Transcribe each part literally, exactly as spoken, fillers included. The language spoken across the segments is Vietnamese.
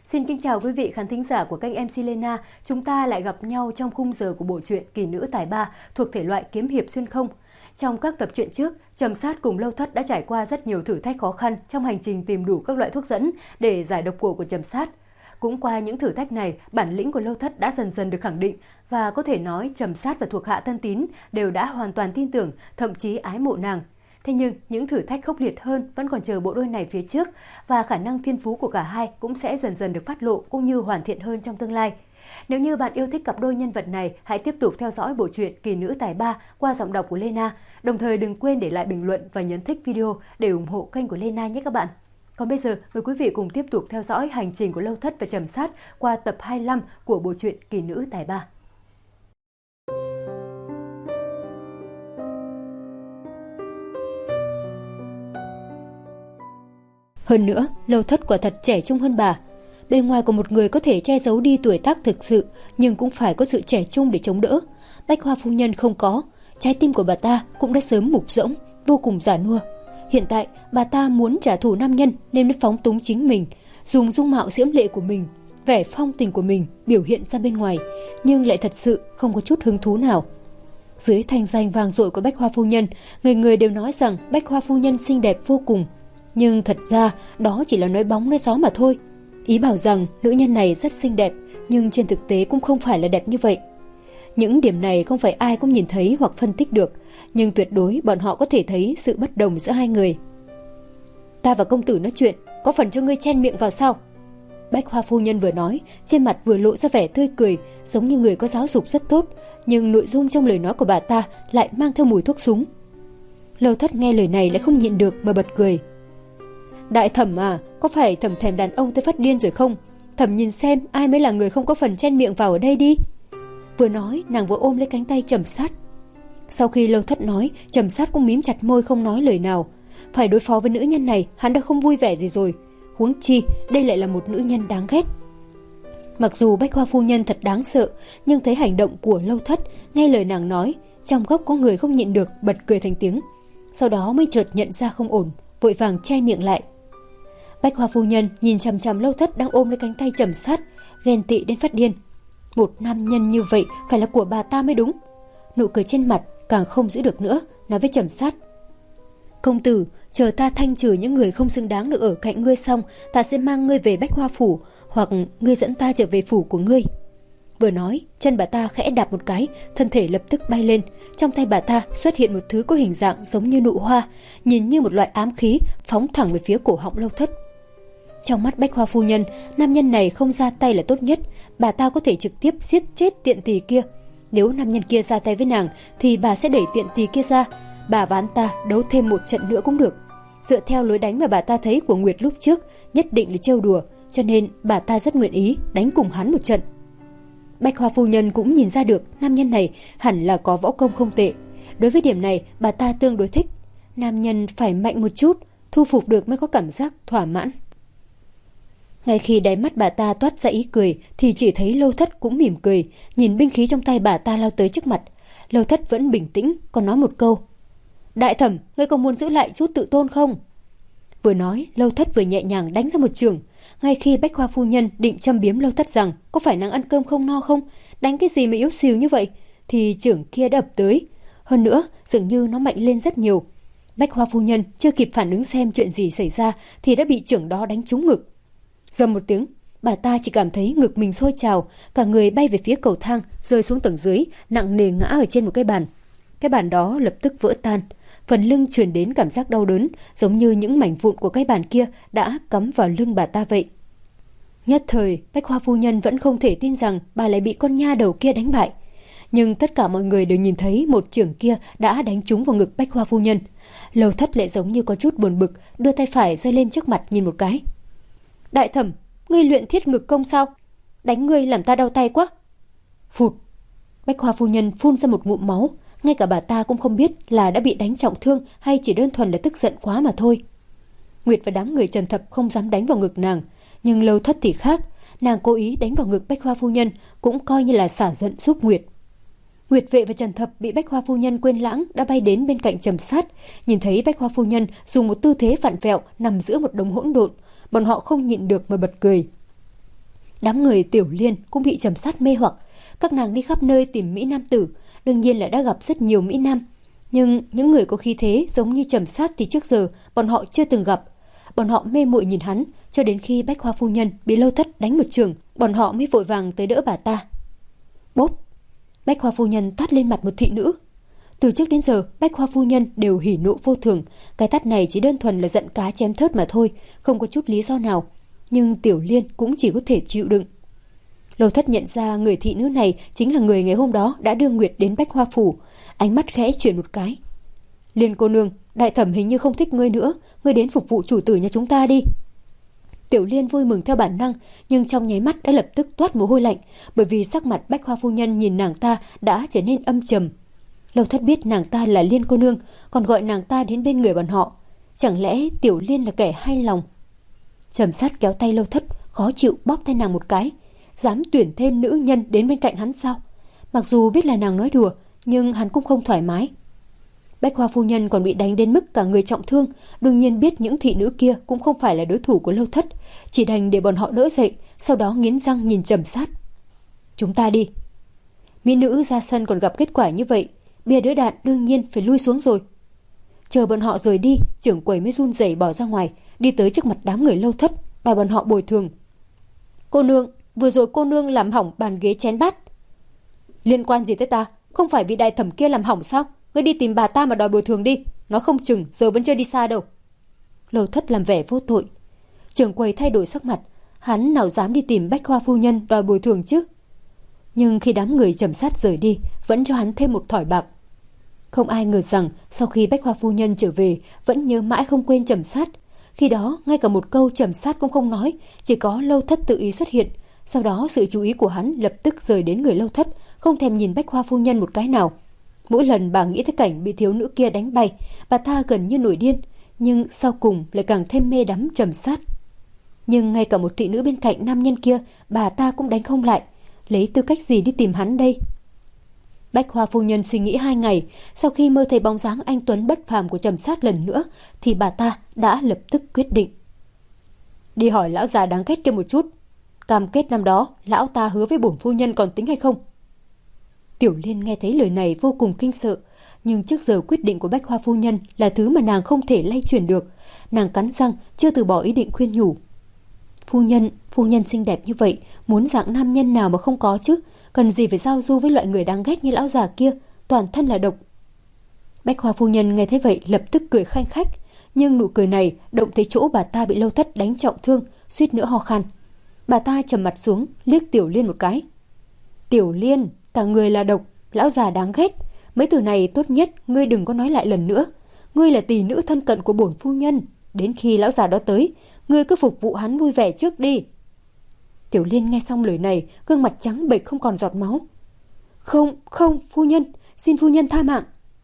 Xin kính chào quý vị khán thính giả của kênh em xê Lena. Chúng ta lại gặp nhau trong khung giờ của bộ truyện Kỳ nữ tài ba thuộc thể loại kiếm hiệp xuyên không. Trong các tập truyện trước, Trầm Sát cùng Lâu Thất đã trải qua rất nhiều thử thách khó khăn trong hành trình tìm đủ các loại thuốc dẫn để giải độc cổ của Trầm Sát. Cũng qua những thử thách này, bản lĩnh của Lâu Thất đã dần dần được khẳng định và có thể nói Trầm Sát và thuộc hạ thân tín đều đã hoàn toàn tin tưởng, thậm chí ái mộ nàng. Thế nhưng, những thử thách khốc liệt hơn vẫn còn chờ bộ đôi này phía trước và khả năng thiên phú của cả hai cũng sẽ dần dần được phát lộ cũng như hoàn thiện hơn trong tương lai. Nếu như bạn yêu thích cặp đôi nhân vật này, hãy tiếp tục theo dõi bộ truyện Kỳ nữ tài ba qua giọng đọc của Lena. Đồng thời đừng quên để lại bình luận và nhấn thích video để ủng hộ kênh của Lena nhé các bạn. Còn bây giờ, mời quý vị cùng tiếp tục theo dõi hành trình của Lâu Thất và Trầm Sát qua tập hai mươi lăm của bộ truyện Kỳ nữ tài ba. Hơn nữa, Lâu Thất quả thật trẻ trung hơn bà. Bề ngoài của một người có thể che giấu đi tuổi tác thực sự, nhưng cũng phải có sự trẻ trung để chống đỡ. Bách Hoa phu nhân không có, trái tim của bà ta cũng đã sớm mục rỗng, vô cùng già nua. Hiện tại, bà ta muốn trả thù nam nhân nên mới phóng túng chính mình, dùng dung mạo diễm lệ của mình, vẻ phong tình của mình biểu hiện ra bên ngoài, nhưng lại thật sự không có chút hứng thú nào. Dưới thanh danh vang dội của Bách Hoa phu nhân, người người đều nói rằng Bách Hoa phu nhân xinh đẹp vô cùng. Nhưng thật ra đó chỉ là nói bóng nói gió mà thôi. Ý bảo rằng nữ nhân này rất xinh đẹp, nhưng trên thực tế cũng không phải là đẹp như vậy. Những điểm này không phải ai cũng nhìn thấy hoặc phân tích được, nhưng tuyệt đối bọn họ có thể thấy sự bất đồng giữa hai người. Ta và công tử nói chuyện, có phần cho ngươi chen miệng vào sao? Bách Hoa phu nhân vừa nói, trên mặt vừa lộ ra vẻ tươi cười, giống như người có giáo dục rất tốt, nhưng nội dung trong lời nói của bà ta lại mang theo mùi thuốc súng. Lâu Thất nghe lời này lại không nhịn được mà bật cười. Đại thẩm à, có phải thẩm thèm đàn ông tới phát điên rồi không? Thẩm nhìn xem ai mới là người không có phần chen miệng vào ở đây đi. Vừa nói, nàng vừa ôm lấy cánh tay Trầm Sát. Sau khi Lâu Thất nói, Trầm Sát cũng mím chặt môi không nói lời nào. Phải đối phó với nữ nhân này, hắn đã không vui vẻ gì rồi. Huống chi, đây lại là một nữ nhân đáng ghét. Mặc dù Bách Hoa phu nhân thật đáng sợ, nhưng thấy hành động của Lâu Thất, nghe lời nàng nói, trong góc có người không nhịn được bật cười thành tiếng. Sau đó mới chợt nhận ra không ổn, vội vàng che miệng lại. Bách Hoa phu nhân nhìn chằm chằm Lâu Thất đang ôm lấy cánh tay Trầm Sát, ghen tị đến phát điên. Một nam nhân như vậy phải là của bà ta mới đúng. Nụ cười trên mặt càng không giữ được nữa, nói với Trầm Sát. Công tử, chờ ta thanh trừ những người không xứng đáng được ở cạnh ngươi xong, ta sẽ mang ngươi về Bách Hoa phủ, hoặc ngươi dẫn ta trở về phủ của ngươi. Vừa nói, chân bà ta khẽ đạp một cái, thân thể lập tức bay lên. Trong tay bà ta xuất hiện một thứ có hình dạng giống như nụ hoa, nhìn như một loại ám khí, phóng thẳng về phía cổ họng Lâu Thất. Trong mắt Bách Hoa phu nhân, nam nhân này không ra tay là tốt nhất, bà ta có thể trực tiếp giết chết tiện tỳ kia. Nếu nam nhân kia ra tay với nàng, thì bà sẽ đẩy tiện tỳ kia ra. Bà và hắn ta đấu thêm một trận nữa cũng được. Dựa theo lối đánh mà bà ta thấy của Nguyệt lúc trước, nhất định là trêu đùa, cho nên bà ta rất nguyện ý đánh cùng hắn một trận. Bách Hoa phu nhân cũng nhìn ra được nam nhân này hẳn là có võ công không tệ. Đối với điểm này, bà ta tương đối thích. Nam nhân phải mạnh một chút, thu phục được mới có cảm giác thỏa mãn. Ngay khi đáy mắt bà ta toát ra ý cười, thì chỉ thấy Lâu Thất cũng mỉm cười, nhìn binh khí trong tay bà ta lao tới trước mặt. Lâu Thất vẫn bình tĩnh, còn nói một câu. Đại thẩm, ngươi còn muốn giữ lại chút tự tôn không? Vừa nói, Lâu Thất vừa nhẹ nhàng đánh ra một chưởng. Ngay khi Bách Hoa phu nhân định châm biếm Lâu Thất rằng có phải nàng ăn cơm không no không, đánh cái gì mà yếu xìu như vậy, thì chưởng kia đã ập tới. Hơn nữa, dường như nó mạnh lên rất nhiều. Bách Hoa phu nhân chưa kịp phản ứng xem chuyện gì xảy ra thì đã bị chưởng đó đánh trúng ngực. Dầm một tiếng, bà ta chỉ cảm thấy ngực mình sôi trào, cả người bay về phía cầu thang, rơi xuống tầng dưới, nặng nề ngã ở trên một cái bàn. Cái bàn đó lập tức vỡ tan, phần lưng truyền đến cảm giác đau đớn, giống như những mảnh vụn của cái bàn kia đã cắm vào lưng bà ta vậy. Nhất thời, Bách Hoa phu nhân vẫn không thể tin rằng bà lại bị con nha đầu kia đánh bại. Nhưng tất cả mọi người đều nhìn thấy một chưởng kia đã đánh trúng vào ngực Bách Hoa phu nhân. Lâu Thất lại giống như có chút buồn bực, đưa tay phải giơ lên trước mặt nhìn một cái. Đại thẩm, ngươi luyện thiết ngực công sao? Đánh ngươi làm ta đau tay quá. Phụt. Bách Hoa phu nhân phun ra một ngụm máu, ngay cả bà ta cũng không biết là đã bị đánh trọng thương hay chỉ đơn thuần là tức giận quá mà thôi. Nguyệt và đám người Trần Thập không dám đánh vào ngực nàng, nhưng Lâu Thất thì khác, nàng cố ý đánh vào ngực Bách Hoa phu nhân cũng coi như là xả giận giúp Nguyệt. Nguyệt Vệ và Trần Thập bị Bách Hoa phu nhân quên lãng đã bay đến bên cạnh Trầm Sát, nhìn thấy Bách Hoa phu nhân dùng một tư thế vặn vẹo nằm giữa một đống hỗn độn, bọn họ không nhịn được mà bật cười. Đám người Tiểu Liên cũng bị Trầm Sát mê hoặc. Các nàng đi khắp nơi tìm mỹ nam tử, đương nhiên là đã gặp rất nhiều mỹ nam. Nhưng những người có khí thế giống như Trầm Sát thì trước giờ bọn họ chưa từng gặp. Bọn họ mê muội nhìn hắn, cho đến khi Bách Hoa phu nhân bị Lâu Thất đánh một trường, bọn họ mới vội vàng tới đỡ bà ta. Bốp! Bách Hoa phu nhân tát lên mặt một thị nữ. Từ trước đến giờ, Bách Hoa phu nhân đều hỉ nộ vô thường. Cái tát này chỉ đơn thuần là giận cá chém thớt mà thôi, không có chút lý do nào. Nhưng Tiểu Liên cũng chỉ có thể chịu đựng. Lâu Thất nhận ra người thị nữ này chính là người ngày hôm đó đã đưa Nguyệt đến Bách Hoa phủ. Ánh mắt khẽ chuyển một cái. Liên cô nương, đại thẩm hình như không thích ngươi nữa, ngươi đến phục vụ chủ tử nhà chúng ta đi. Tiểu Liên vui mừng theo bản năng, nhưng trong nháy mắt đã lập tức toát mồ hôi lạnh, bởi vì sắc mặt Bách Hoa phu nhân nhìn nàng ta đã trở nên âm trầm. Lâu Thất biết nàng ta là Liên cô nương, còn gọi nàng ta đến bên người bọn họ. Chẳng lẽ Tiểu Liên là kẻ hay lòng? Trầm Sát kéo tay Lâu Thất, khó chịu bóp tay nàng một cái. Dám tuyển thêm nữ nhân đến bên cạnh hắn sao? Mặc dù biết là nàng nói đùa, nhưng hắn cũng không thoải mái. Bách Hoa phu nhân còn bị đánh đến mức cả người trọng thương, đương nhiên biết những thị nữ kia cũng không phải là đối thủ của Lâu Thất, chỉ đành để bọn họ đỡ dậy, sau đó nghiến răng nhìn Trầm Sát. Chúng ta đi. Mỹ nữ ra sân còn gặp kết quả như vậy, bia đỡ đạn đương nhiên phải lui xuống rồi. Chờ bọn họ rời đi, trưởng quầy mới run rẩy bỏ ra ngoài, đi tới trước mặt đám người Lâu Thất, đòi bọn họ bồi thường. Cô nương, vừa rồi cô nương làm hỏng bàn ghế chén bát. Liên quan gì tới ta? Không phải vị đại thẩm kia làm hỏng sao? Ngươi đi tìm bà ta mà đòi bồi thường đi. Nó không chừng giờ vẫn chưa đi xa đâu. Lâu Thất làm vẻ vô tội. Trưởng quầy thay đổi sắc mặt. Hắn nào dám đi tìm Bách Hoa phu nhân đòi bồi thường chứ? Nhưng khi đám người Trầm Sát rời đi, vẫn cho hắn thêm một thỏi bạc. Không ai ngờ rằng sau khi Bách Hoa phu nhân trở về, vẫn nhớ mãi không quên Trầm Sát. Khi đó ngay cả một câu Trầm Sát cũng không nói, chỉ có Lâu Thất tự ý xuất hiện. Sau đó sự chú ý của hắn lập tức rời đến người Lâu Thất, không thèm nhìn Bách Hoa phu nhân một cái nào. Mỗi lần bà nghĩ tới cảnh bị thiếu nữ kia đánh bay, bà ta gần như nổi điên, nhưng sau cùng lại càng thêm mê đắm Trầm Sát. Nhưng ngay cả một thị nữ bên cạnh nam nhân kia, bà ta cũng đánh không lại. Lấy tư cách gì đi tìm hắn đây? Bách Hoa phu nhân suy nghĩ hai ngày, sau khi mơ thấy bóng dáng anh tuấn bất phàm của Trầm Sát lần nữa, thì bà ta đã lập tức quyết định. Đi hỏi lão già đáng ghét kia một chút. Cam kết năm đó, lão ta hứa với bổn phu nhân còn tính hay không? Tiểu Liên nghe thấy lời này vô cùng kinh sợ, nhưng trước giờ quyết định của Bách Hoa phu nhân là thứ mà nàng không thể lay chuyển được. Nàng cắn răng, chưa từ bỏ ý định khuyên nhủ. Phu nhân, phu nhân xinh đẹp như vậy, muốn dạng nam nhân nào mà không có chứ? Cần gì phải giao du với loại người đáng ghét như lão già kia, toàn thân là độc. Bách Hoa phu nhân nghe thấy vậy lập tức cười khanh khách, nhưng nụ cười này động tới chỗ bà ta bị Lâu Thất đánh trọng thương, suýt nữa ho khan. Bà ta trầm mặt xuống, liếc Tiểu Liên một cái. Tiểu Liên, cả người là độc, lão già đáng ghét. Mấy từ này tốt nhất ngươi đừng có nói lại lần nữa. Ngươi là tỷ nữ thân cận của bổn phu nhân. Đến khi lão già đó tới, ngươi cứ phục vụ hắn vui vẻ trước đi. Tiểu Liên nghe xong lời này, gương mặt trắng bệch không còn giọt máu. Không, không, phu nhân, xin phu nhân tha mạng.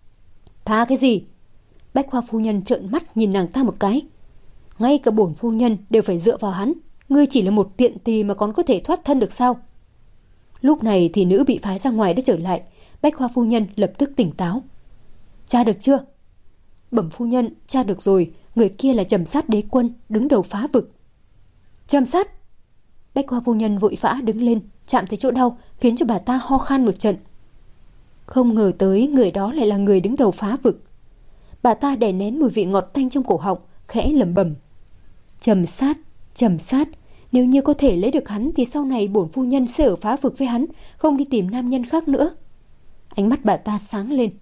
Tha cái gì? Bách Hoa phu nhân trợn mắt nhìn nàng ta một cái. Ngay cả bổn phu nhân đều phải dựa vào hắn. Ngươi chỉ là một tiện tỳ mà còn có thể thoát thân được sao? Lúc này thì nữ bị phái ra ngoài đã trở lại. Bách Hoa phu nhân lập tức tỉnh táo. Tra được chưa? Bẩm phu nhân, tra được rồi. Người kia là Trầm Sát đế quân, đứng đầu phá vực. Trầm Sát! Bách Hoa phu nhân vội vã đứng lên, chạm tới chỗ đau, khiến cho bà ta ho khan một trận. Không ngờ tới người đó lại là người đứng đầu phá vực. Bà ta đè nén mùi vị ngọt tanh trong cổ họng, khẽ lẩm bẩm. Trầm Sát, Trầm Sát, nếu như có thể lấy được hắn thì sau này bổn phu nhân sẽ ở phá vực với hắn, không đi tìm nam nhân khác nữa. Ánh mắt bà ta sáng lên.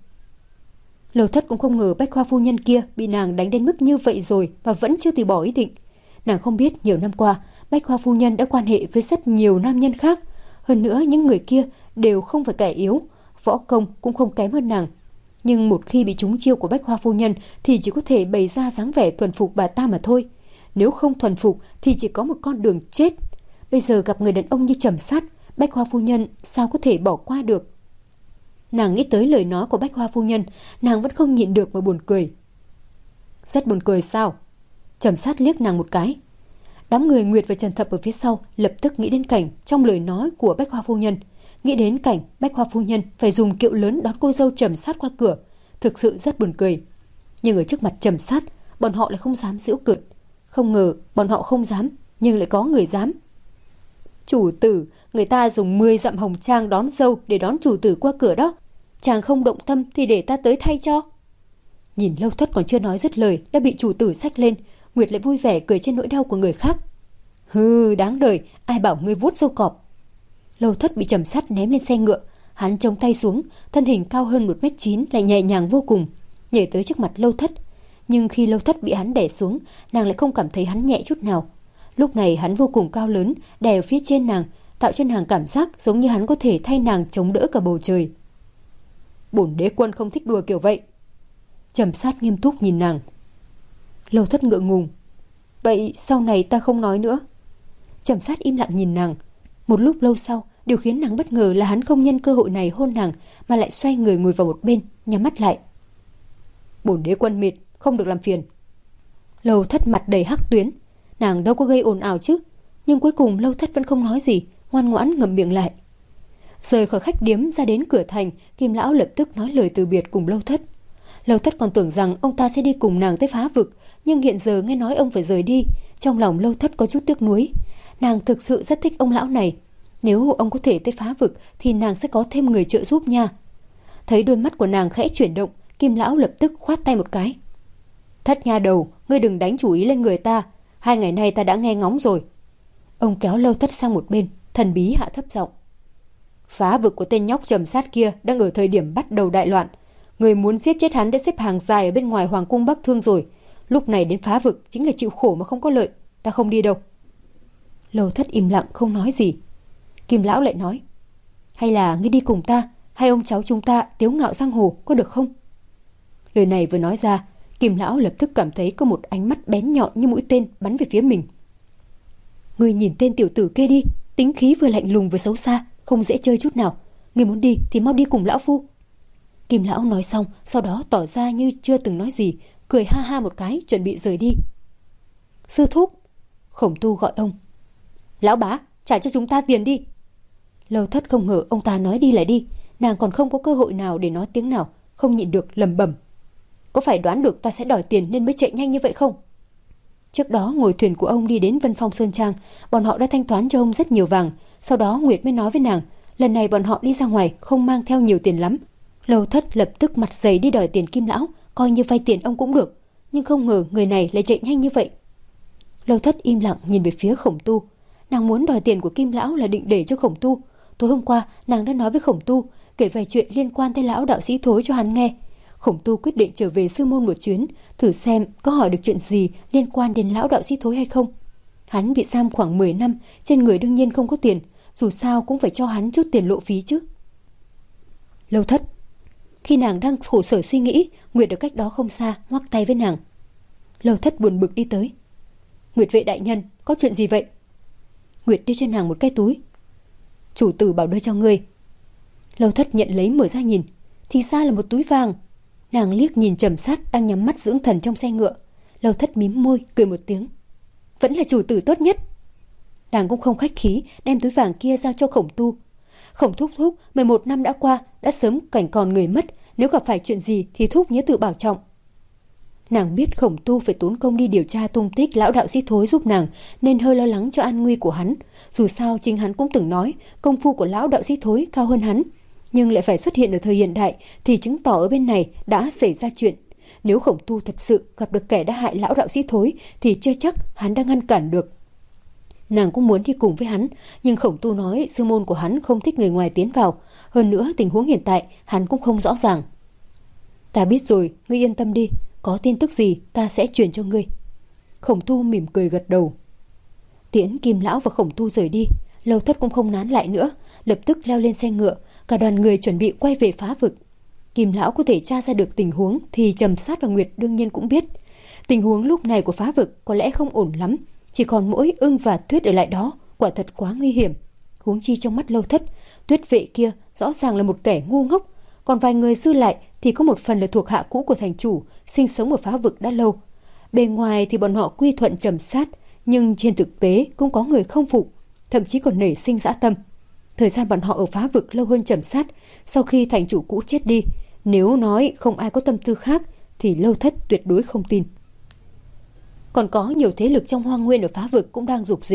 Lâu Thất cũng không ngờ Bách Hoa phu nhân kia bị nàng đánh đến mức như vậy rồi mà vẫn chưa từ bỏ ý định. Nàng không biết nhiều năm qua Bách Hoa phu nhân đã quan hệ với rất nhiều nam nhân khác. Hơn nữa những người kia đều không phải kẻ yếu, võ công cũng không kém hơn nàng. Nhưng một khi bị trúng chiêu của Bách Hoa phu nhân thì chỉ có thể bày ra dáng vẻ thuần phục bà ta mà thôi. Nếu không thuần phục thì chỉ có một con đường chết. Bây giờ gặp người đàn ông như Trầm Sát, Bách Hoa phu nhân sao có thể bỏ qua được? Nàng nghĩ tới lời nói của Bách Hoa phu nhân, nàng vẫn không nhịn được mà buồn cười. Rất buồn cười sao? Trầm Sát liếc nàng một cái. Đám người Nguyệt và Trần Thập ở phía sau lập tức nghĩ đến cảnh trong lời nói của Bách Hoa phu nhân, nghĩ đến cảnh Bách Hoa phu nhân phải dùng kiệu lớn đón cô dâu Trầm Sát qua cửa, thực sự rất buồn cười. Nhưng ở trước mặt Trầm Sát, bọn họ lại không dám giễu cợt. Không ngờ bọn họ không dám, nhưng lại có người dám. Chủ tử, người ta dùng mười dặm hồng trang đón dâu để đón chủ tử qua cửa đó. Chàng không động tâm thì để ta tới thay cho. Nhìn Lâu Thất còn chưa nói dứt lời đã bị chủ tử xách lên, Nguyệt lại vui vẻ cười trên nỗi đau của người khác. Hừ, đáng đời, ai bảo ngươi vuốt râu cọp. Lâu Thất bị Trầm Sát ném lên xe ngựa, hắn chống tay xuống, thân hình cao hơn một mét chín lại nhẹ nhàng vô cùng, nhảy tới trước mặt Lâu Thất. Nhưng khi Lâu Thất bị hắn đè xuống, nàng lại không cảm thấy hắn nhẹ chút nào. Lúc này hắn vô cùng cao lớn, đè ở phía trên nàng, tạo cho nàng cảm giác giống như hắn có thể thay nàng chống đỡ cả bầu trời. Bổn đế quân không thích đùa kiểu vậy. Trầm Sát nghiêm túc nhìn nàng. Lâu Thất ngượng ngùng. Vậy sau này ta không nói nữa. Trầm Sát im lặng nhìn nàng. Một lúc lâu sau, điều khiến nàng bất ngờ là hắn không nhân cơ hội này hôn nàng, mà lại xoay người ngồi vào một bên, nhắm mắt lại. Bổn đế quân mệt, không được làm phiền. Lâu Thất mặt đầy hắc tuyến. Nàng đâu có gây ồn ào chứ. Nhưng cuối cùng Lâu Thất vẫn không nói gì, ngoan ngoãn ngậm miệng lại. Rời khỏi khách điếm ra đến cửa thành, Kim lão lập tức nói lời từ biệt cùng Lâu Thất. Lâu Thất còn tưởng rằng ông ta sẽ đi cùng nàng tới phá vực, nhưng hiện giờ nghe nói ông phải rời đi, trong lòng Lâu Thất có chút tiếc nuối. Nàng thực sự rất thích ông lão này. Nếu ông có thể tới phá vực thì nàng sẽ có thêm người trợ giúp nha. Thấy đôi mắt của nàng khẽ chuyển động, Kim lão lập tức khoát tay một cái. Thất nha đầu, ngươi đừng đánh chủ ý lên người ta. Hai ngày nay ta đã nghe ngóng rồi. Ông kéo Lâu Thất sang một bên, thần bí hạ thấp giọng. Phá vực của tên nhóc Trầm Sát kia đang ở thời điểm bắt đầu đại loạn. Người muốn giết chết hắn đã xếp hàng dài ở bên ngoài Hoàng cung Bắc Thương rồi. Lúc này đến phá vực chính là chịu khổ mà không có lợi. Ta không đi đâu. Lâu Thất im lặng không nói gì. Kim lão lại nói. Hay là ngươi đi cùng ta, hai ông cháu chúng ta tiếu ngạo giang hồ, có được không? Lời này vừa nói ra, Kim lão lập tức cảm thấy có một ánh mắt bén nhọn như mũi tên bắn về phía mình. Ngươi nhìn tên tiểu tử kia đi, tính khí vừa lạnh lùng vừa xấu xa, không dễ chơi chút nào. Ngươi muốn đi thì mau đi cùng lão phu. Kim lão nói xong, sau đó tỏ ra như chưa từng nói gì, cười ha ha một cái, chuẩn bị rời đi. Sư thúc. Khổng Tu gọi ông. Lão bá, trả cho chúng ta tiền đi. Lâu Thất không ngờ ông ta nói đi lại đi, nàng còn không có cơ hội nào để nói tiếng nào, không nhịn được lẩm bẩm. Có phải đoán được ta sẽ đòi tiền nên mới chạy nhanh như vậy không? Trước đó ngồi thuyền của ông đi đến Vân Phong Sơn Trang, bọn họ đã thanh toán cho ông rất nhiều vàng. Sau đó Nguyệt mới nói với nàng, lần này bọn họ đi ra ngoài không mang theo nhiều tiền lắm. Lâu Thất lập tức mặt dày đi đòi tiền Kim lão, coi như vay tiền ông cũng được. Nhưng không ngờ người này lại chạy nhanh như vậy. Lâu Thất im lặng nhìn về phía Khổng Tu. Nàng muốn đòi tiền của Kim lão là định để cho Khổng Tu. Tối hôm qua nàng đã nói với Khổng Tu, kể vài chuyện liên quan tới lão đạo sĩ Thối cho hắn nghe. Khổng Tu quyết định trở về sư môn một chuyến, thử xem có hỏi được chuyện gì liên quan đến lão đạo sĩ Thối hay không. Hắn bị giam khoảng mười năm, trên người đương nhiên không có tiền, dù sao cũng phải cho hắn chút tiền lộ phí chứ. Lâu Thất. Khi nàng đang khổ sở suy nghĩ, Nguyệt ở cách đó không xa ngoắc tay với nàng. Lâu Thất buồn bực đi tới. Nguyệt vệ đại nhân, có chuyện gì vậy? Nguyệt đưa cho nàng một cái túi. Chủ tử bảo đưa cho ngươi. Lâu Thất nhận lấy mở ra nhìn, thì ra là một túi vàng. Nàng liếc nhìn Trầm Sát đang nhắm mắt dưỡng thần trong xe ngựa. Lâu Thất mím môi cười một tiếng. Vẫn là chủ tử tốt nhất. Nàng cũng không khách khí, đem túi vàng kia giao cho Khổng Tu. Khổng thúc thúc, mười một năm đã qua, đã sớm cảnh còn người mất, nếu gặp phải chuyện gì thì thúc nhớ tự bảo trọng. Nàng biết Khổng Tu phải tốn công đi điều tra tung tích lão đạo sĩ Thối giúp nàng, nên hơi lo lắng cho an nguy của hắn. Dù sao chính hắn cũng từng nói công phu của lão đạo sĩ Thối cao hơn hắn, nhưng lại phải xuất hiện ở thời hiện đại thì chứng tỏ ở bên này đã xảy ra chuyện. Nếu Khổng Tu thật sự gặp được kẻ đã hại lão đạo sĩ Thối thì chưa chắc hắn đã ngăn cản được. Nàng cũng muốn đi cùng với hắn, nhưng Khổng Tu nói sư môn của hắn không thích người ngoài tiến vào. Hơn nữa tình huống hiện tại hắn cũng không rõ ràng. Ta biết rồi, ngươi yên tâm đi, có tin tức gì ta sẽ truyền cho ngươi. Khổng Tu mỉm cười gật đầu. Tiễn Kim lão và Khổng Tu rời đi, Lâu Thất cũng không nán lại nữa, lập tức leo lên xe ngựa, cả đoàn người chuẩn bị quay về phá vực. Kim lão có thể tra ra được tình huống thì Trầm Sát và Nguyệt đương nhiên cũng biết. Tình huống lúc này của phá vực có lẽ không ổn lắm, chỉ còn mỗi Ưng và Tuyết ở lại đó, quả thật quá nguy hiểm. Huống chi trong mắt Lâu Thất, Tuyết vệ kia rõ ràng là một kẻ ngu ngốc, còn vài người dư lại thì có một phần là thuộc hạ cũ của thành chủ, sinh sống ở phá vực đã lâu. Bề ngoài thì bọn họ quy thuận Trầm Sát, nhưng trên thực tế cũng có người không phục, thậm chí còn nảy sinh dã tâm. Thời gian bọn họ ở phá vực lâu hơn Trầm Sát, sau khi thành chủ cũ chết đi, nếu nói không ai có tâm tư khác thì Lâu Thất tuyệt đối không tin. Còn có nhiều thế lực trong Hoang Nguyên ở phá vực cũng đang dục dịch,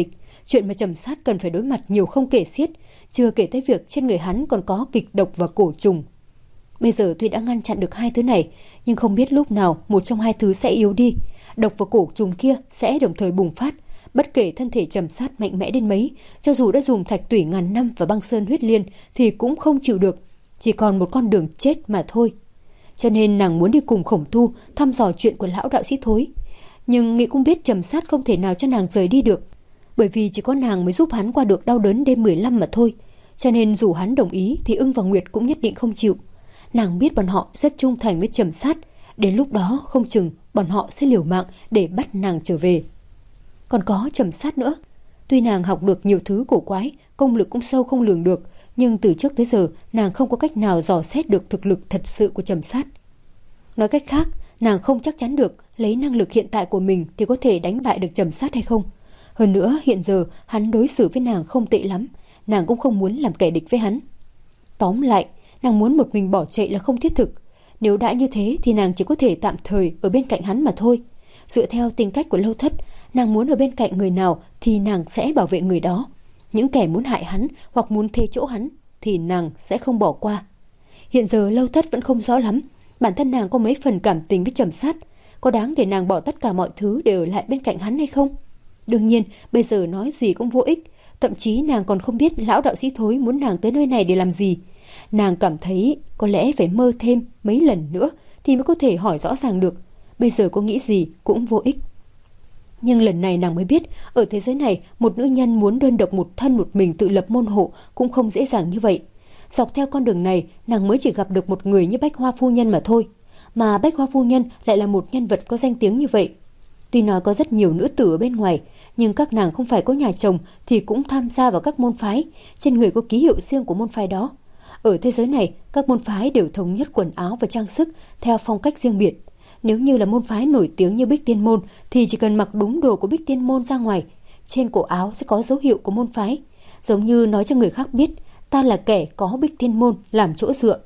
Chuyện mà Trầm Sát cần phải đối mặt nhiều không kể xiết, chưa kể tới việc trên người hắn còn có kịch độc và cổ trùng. Bây giờ tuy đã ngăn chặn được hai thứ này, nhưng không biết lúc nào một trong hai thứ sẽ yếu đi. Độc và cổ trùng kia sẽ đồng thời bùng phát. Bất kể thân thể Trầm Sát mạnh mẽ đến mấy, cho dù đã dùng thạch tủy ngàn năm và băng sơn huyết liên thì cũng không chịu được, chỉ còn một con đường chết mà thôi. Cho nên nàng muốn đi cùng Khổng Thu thăm dò chuyện của lão đạo sĩ Thối. Nhưng nghĩ cũng biết Trầm Sát không thể nào cho nàng rời đi được, bởi vì chỉ có nàng mới giúp hắn qua được đau đớn đêm mười lăm mà thôi. Cho nên dù hắn đồng ý thì Ưng và Nguyệt cũng nhất định không chịu. Nàng biết bọn họ rất trung thành với Trầm Sát, đến lúc đó không chừng bọn họ sẽ liều mạng để bắt nàng trở về. Còn có Trầm Sát nữa, tuy nàng học được nhiều thứ cổ quái, công lực cũng sâu không lường được, nhưng từ trước tới giờ nàng không có cách nào dò xét được thực lực thật sự của Trầm Sát. Nói cách khác, nàng không chắc chắn được lấy năng lực hiện tại của mình thì có thể đánh bại được Trầm Sát hay không. Hơn nữa hiện giờ hắn đối xử với nàng không tệ lắm, nàng cũng không muốn làm kẻ địch với hắn. Tóm lại, nàng muốn một mình bỏ chạy là không thiết thực. Nếu đã như thế thì nàng chỉ có thể tạm thời ở bên cạnh hắn mà thôi. Dựa theo tính cách của Lâu Thất, nàng muốn ở bên cạnh người nào thì nàng sẽ bảo vệ người đó. Những kẻ muốn hại hắn hoặc muốn thê chỗ hắn thì nàng sẽ không bỏ qua. Hiện giờ Lâu Thất vẫn không rõ lắm bản thân nàng có mấy phần cảm tình với Trầm Sát, có đáng để nàng bỏ tất cả mọi thứ để ở lại bên cạnh hắn hay không? Đương nhiên bây giờ nói gì cũng vô ích, thậm chí nàng còn không biết lão đạo sĩ Thối muốn nàng tới nơi này để làm gì. Nàng cảm thấy có lẽ phải mơ thêm mấy lần nữa thì mới có thể hỏi rõ ràng được. Bây giờ có nghĩ gì cũng vô ích. Nhưng lần này nàng mới biết, ở thế giới này một nữ nhân muốn đơn độc một thân một mình tự lập môn hộ cũng không dễ dàng như vậy. Dọc theo con đường này, nàng mới chỉ gặp được một người như Bách Hoa Phu Nhân mà thôi. Mà Bách Hoa Phu Nhân lại là một nhân vật có danh tiếng như vậy. Tuy nói có rất nhiều nữ tử ở bên ngoài, nhưng các nàng không phải có nhà chồng thì cũng tham gia vào các môn phái, trên người có ký hiệu riêng của môn phái đó. Ở thế giới này, các môn phái đều thống nhất quần áo và trang sức theo phong cách riêng biệt. Nếu như là môn phái nổi tiếng như Bích Tiên Môn thì chỉ cần mặc đúng đồ của Bích Tiên Môn ra ngoài, trên cổ áo sẽ có dấu hiệu của môn phái, giống như nói cho người khác biết ta là kẻ có Bích Tiên Môn làm chỗ dựa.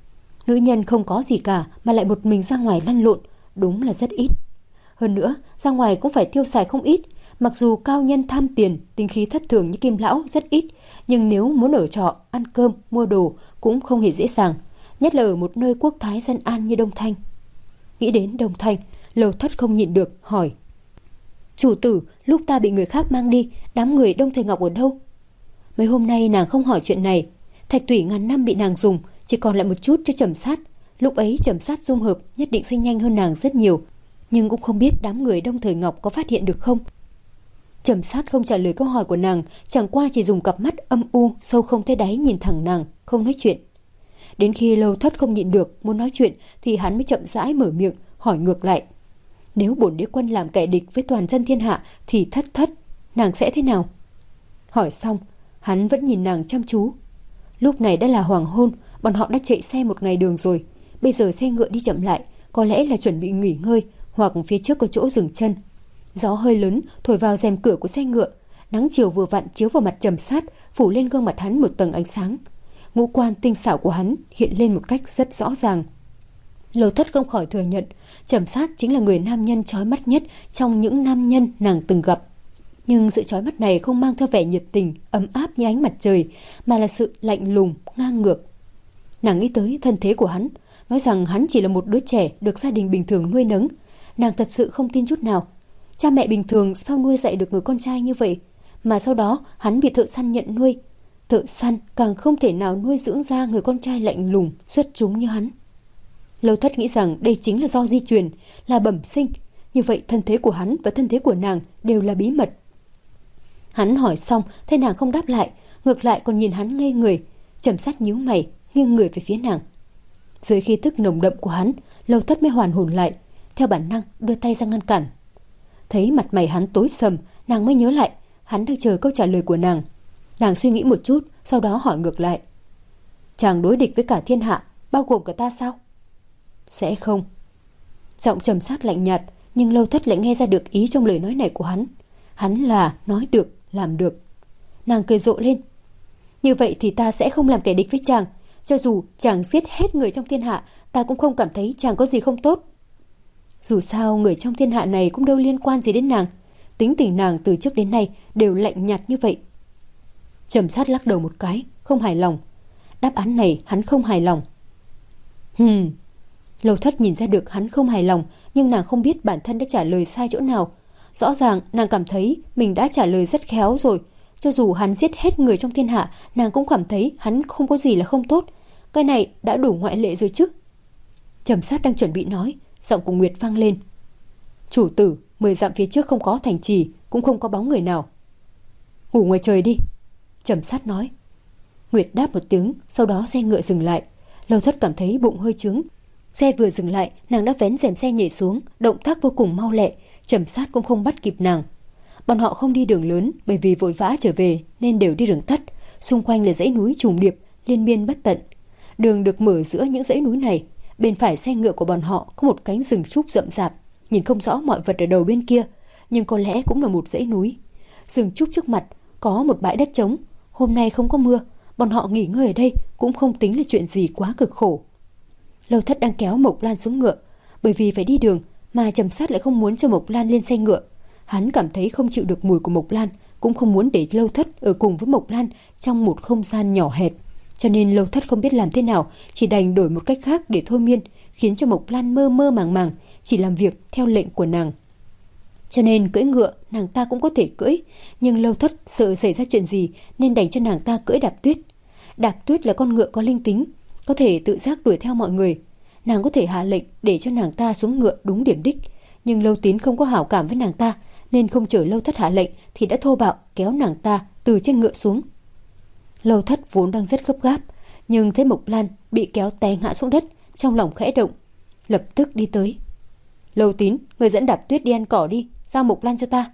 Nữ nhân không có gì cả mà lại một mình ra ngoài lăn lộn, đúng là rất ít. Hơn nữa, ra ngoài cũng phải tiêu xài không ít. Mặc dù cao nhân tham tiền, tính khí thất thường như Kim Lão rất ít, nhưng nếu muốn ở trọ, ăn cơm, mua đồ cũng không hề dễ dàng, nhất là ở một nơi quốc thái dân an như Đông Thanh. Nghĩ đến Đông Thanh, Lâu Thất không nhịn được hỏi: chủ tử, lúc ta bị người khác mang đi, đám người Đông Thời Ngọc ở đâu? Mấy hôm nay nàng không hỏi chuyện này. Thạch tủy ngàn năm bị nàng dùng, chỉ còn lại một chút cho Trầm Sát. Lúc ấy Trầm Sát dung hợp nhất định sẽ nhanh hơn nàng rất nhiều, nhưng cũng không biết đám người Đông Thời Ngọc có phát hiện được không. Trầm Sát không trả lời câu hỏi của nàng, chẳng qua chỉ dùng cặp mắt âm u sâu không thấy đáy nhìn thẳng nàng, không nói chuyện. Đến khi Lâu Thất không nhịn được muốn nói chuyện thì hắn mới chậm rãi mở miệng hỏi ngược lại: nếu bổn đế quân làm kẻ địch với toàn dân thiên hạ thì Thất Thất nàng sẽ thế nào? Hỏi xong, hắn vẫn nhìn nàng chăm chú. Lúc này đã là hoàng hôn, bọn họ đã chạy xe một ngày đường rồi, bây giờ xe ngựa đi chậm lại, có lẽ là chuẩn bị nghỉ ngơi hoặc phía trước có chỗ dừng chân. Gió hơi lớn thổi vào rèm cửa của xe ngựa, nắng chiều vừa vặn chiếu vào mặt Trầm Sát, phủ lên gương mặt hắn một tầng ánh sáng. Ngũ quan tinh xảo của hắn hiện lên một cách rất rõ ràng. Lâu Thất không khỏi thừa nhận, Trầm Sát chính là người nam nhân chói mắt nhất trong những nam nhân nàng từng gặp. Nhưng sự chói mắt này không mang theo vẻ nhiệt tình, ấm áp như ánh mặt trời, mà là sự lạnh lùng, ngang ngược. Nàng nghĩ tới thân thế của hắn, nói rằng hắn chỉ là một đứa trẻ được gia đình bình thường nuôi nấng. Nàng thật sự không tin chút nào. Cha mẹ bình thường sao nuôi dạy được người con trai như vậy, mà sau đó hắn bị thợ săn nhận nuôi. Thợ săn càng không thể nào nuôi dưỡng ra người con trai lạnh lùng, xuất chúng như hắn. Lâu Thất nghĩ rằng đây chính là do di truyền, là bẩm sinh. Như vậy thân thế của hắn và thân thế của nàng đều là bí mật. Hắn hỏi xong, thấy nàng không đáp lại, ngược lại còn nhìn hắn ngây người. Trầm Sát nhíu mày, nghiêng người về phía nàng. Dưới khí tức nồng đậm của hắn, Lâu Thất mới hoàn hồn lại, theo bản năng đưa tay ra ngăn cản. Thấy mặt mày hắn tối sầm, nàng mới nhớ lại hắn đang chờ câu trả lời của nàng. Nàng suy nghĩ một chút, sau đó hỏi ngược lại: chàng đối địch với cả thiên hạ, bao gồm cả ta sao? Sẽ không. Giọng Trầm Sát lạnh nhạt, nhưng Lâu Thất lại nghe ra được ý trong lời nói này của hắn. Hắn là nói được, làm được. Nàng cười rộ lên: như vậy thì ta sẽ không làm kẻ địch với chàng. Cho dù chàng giết hết người trong thiên hạ, ta cũng không cảm thấy chàng có gì không tốt. Dù sao người trong thiên hạ này cũng đâu liên quan gì đến nàng. tính tình nàng từ trước đến nay đều lạnh nhạt như vậy. Trầm Sát lắc đầu một cái, không hài lòng. Đáp án này hắn không hài lòng. Hừm. Lâu Thất nhìn ra được hắn không hài lòng, nhưng nàng không biết bản thân đã trả lời sai chỗ nào. Rõ ràng nàng cảm thấy mình đã trả lời rất khéo rồi. Cho dù hắn giết hết người trong thiên hạ, nàng cũng cảm thấy hắn không có gì là không tốt. Cái này đã đủ ngoại lệ rồi chứ. Trầm Sát đang chuẩn bị nói, giọng của Nguyệt vang lên. Chủ tử, mười dặm phía trước không có thành trì, cũng không có bóng người nào. Ngủ ngoài trời đi. Trầm Sát nói. Nguyệt đáp một tiếng, sau đó xe ngựa dừng lại. Lâu Thất cảm thấy bụng hơi trướng. Xe vừa dừng lại, nàng đã vén rèm xe nhảy xuống, động tác vô cùng mau lẹ. Trầm Sát cũng không bắt kịp nàng. Bọn họ không đi đường lớn, bởi vì vội vã trở về nên đều đi đường tắt. Xung quanh là dãy núi trùng điệp, liên miên bất tận. Đường được mở giữa những dãy núi này. Bên phải xe ngựa của bọn họ có một cánh rừng trúc rậm rạp, nhìn không rõ mọi vật ở đầu bên kia, nhưng có lẽ cũng là một dãy núi. Rừng trúc trước mặt có một bãi đất trống. Hôm nay không có mưa, bọn họ nghỉ ngơi ở đây cũng không tính là chuyện gì quá cực khổ. Lâu Thất đang kéo Mộc Lan xuống ngựa, bởi vì phải đi đường mà Trầm Sát lại không muốn cho Mộc Lan lên xe ngựa. Hắn cảm thấy không chịu được mùi của Mộc Lan, cũng không muốn để Lâu Thất ở cùng với Mộc Lan trong một không gian nhỏ hẹp. Cho nên Lâu Thất không biết làm thế nào, chỉ đành đổi một cách khác để thôi miên, khiến cho Mộc Lan mơ mơ màng màng, chỉ làm việc theo lệnh của nàng. Cho nên cưỡi ngựa nàng ta cũng có thể cưỡi, nhưng Lâu Thất sợ xảy ra chuyện gì nên đành cho nàng ta cưỡi Đạp Tuyết. Đạp Tuyết là con ngựa có linh tính, có thể tự giác đuổi theo mọi người. Nàng có thể hạ lệnh để cho nàng ta xuống ngựa đúng điểm đích, nhưng Lâu Tín không có hảo cảm với nàng ta, nên không chờ Lâu Thất hạ lệnh thì đã thô bạo kéo nàng ta từ trên ngựa xuống. Lâu Thất vốn đang rất gấp gáp, nhưng thấy Mộc Lan bị kéo té ngã xuống đất, trong lòng khẽ động, lập tức đi tới. Lâu Tín, người dẫn Đạp Tuyết đi ăn cỏ đi, giao Mộc Lan cho ta.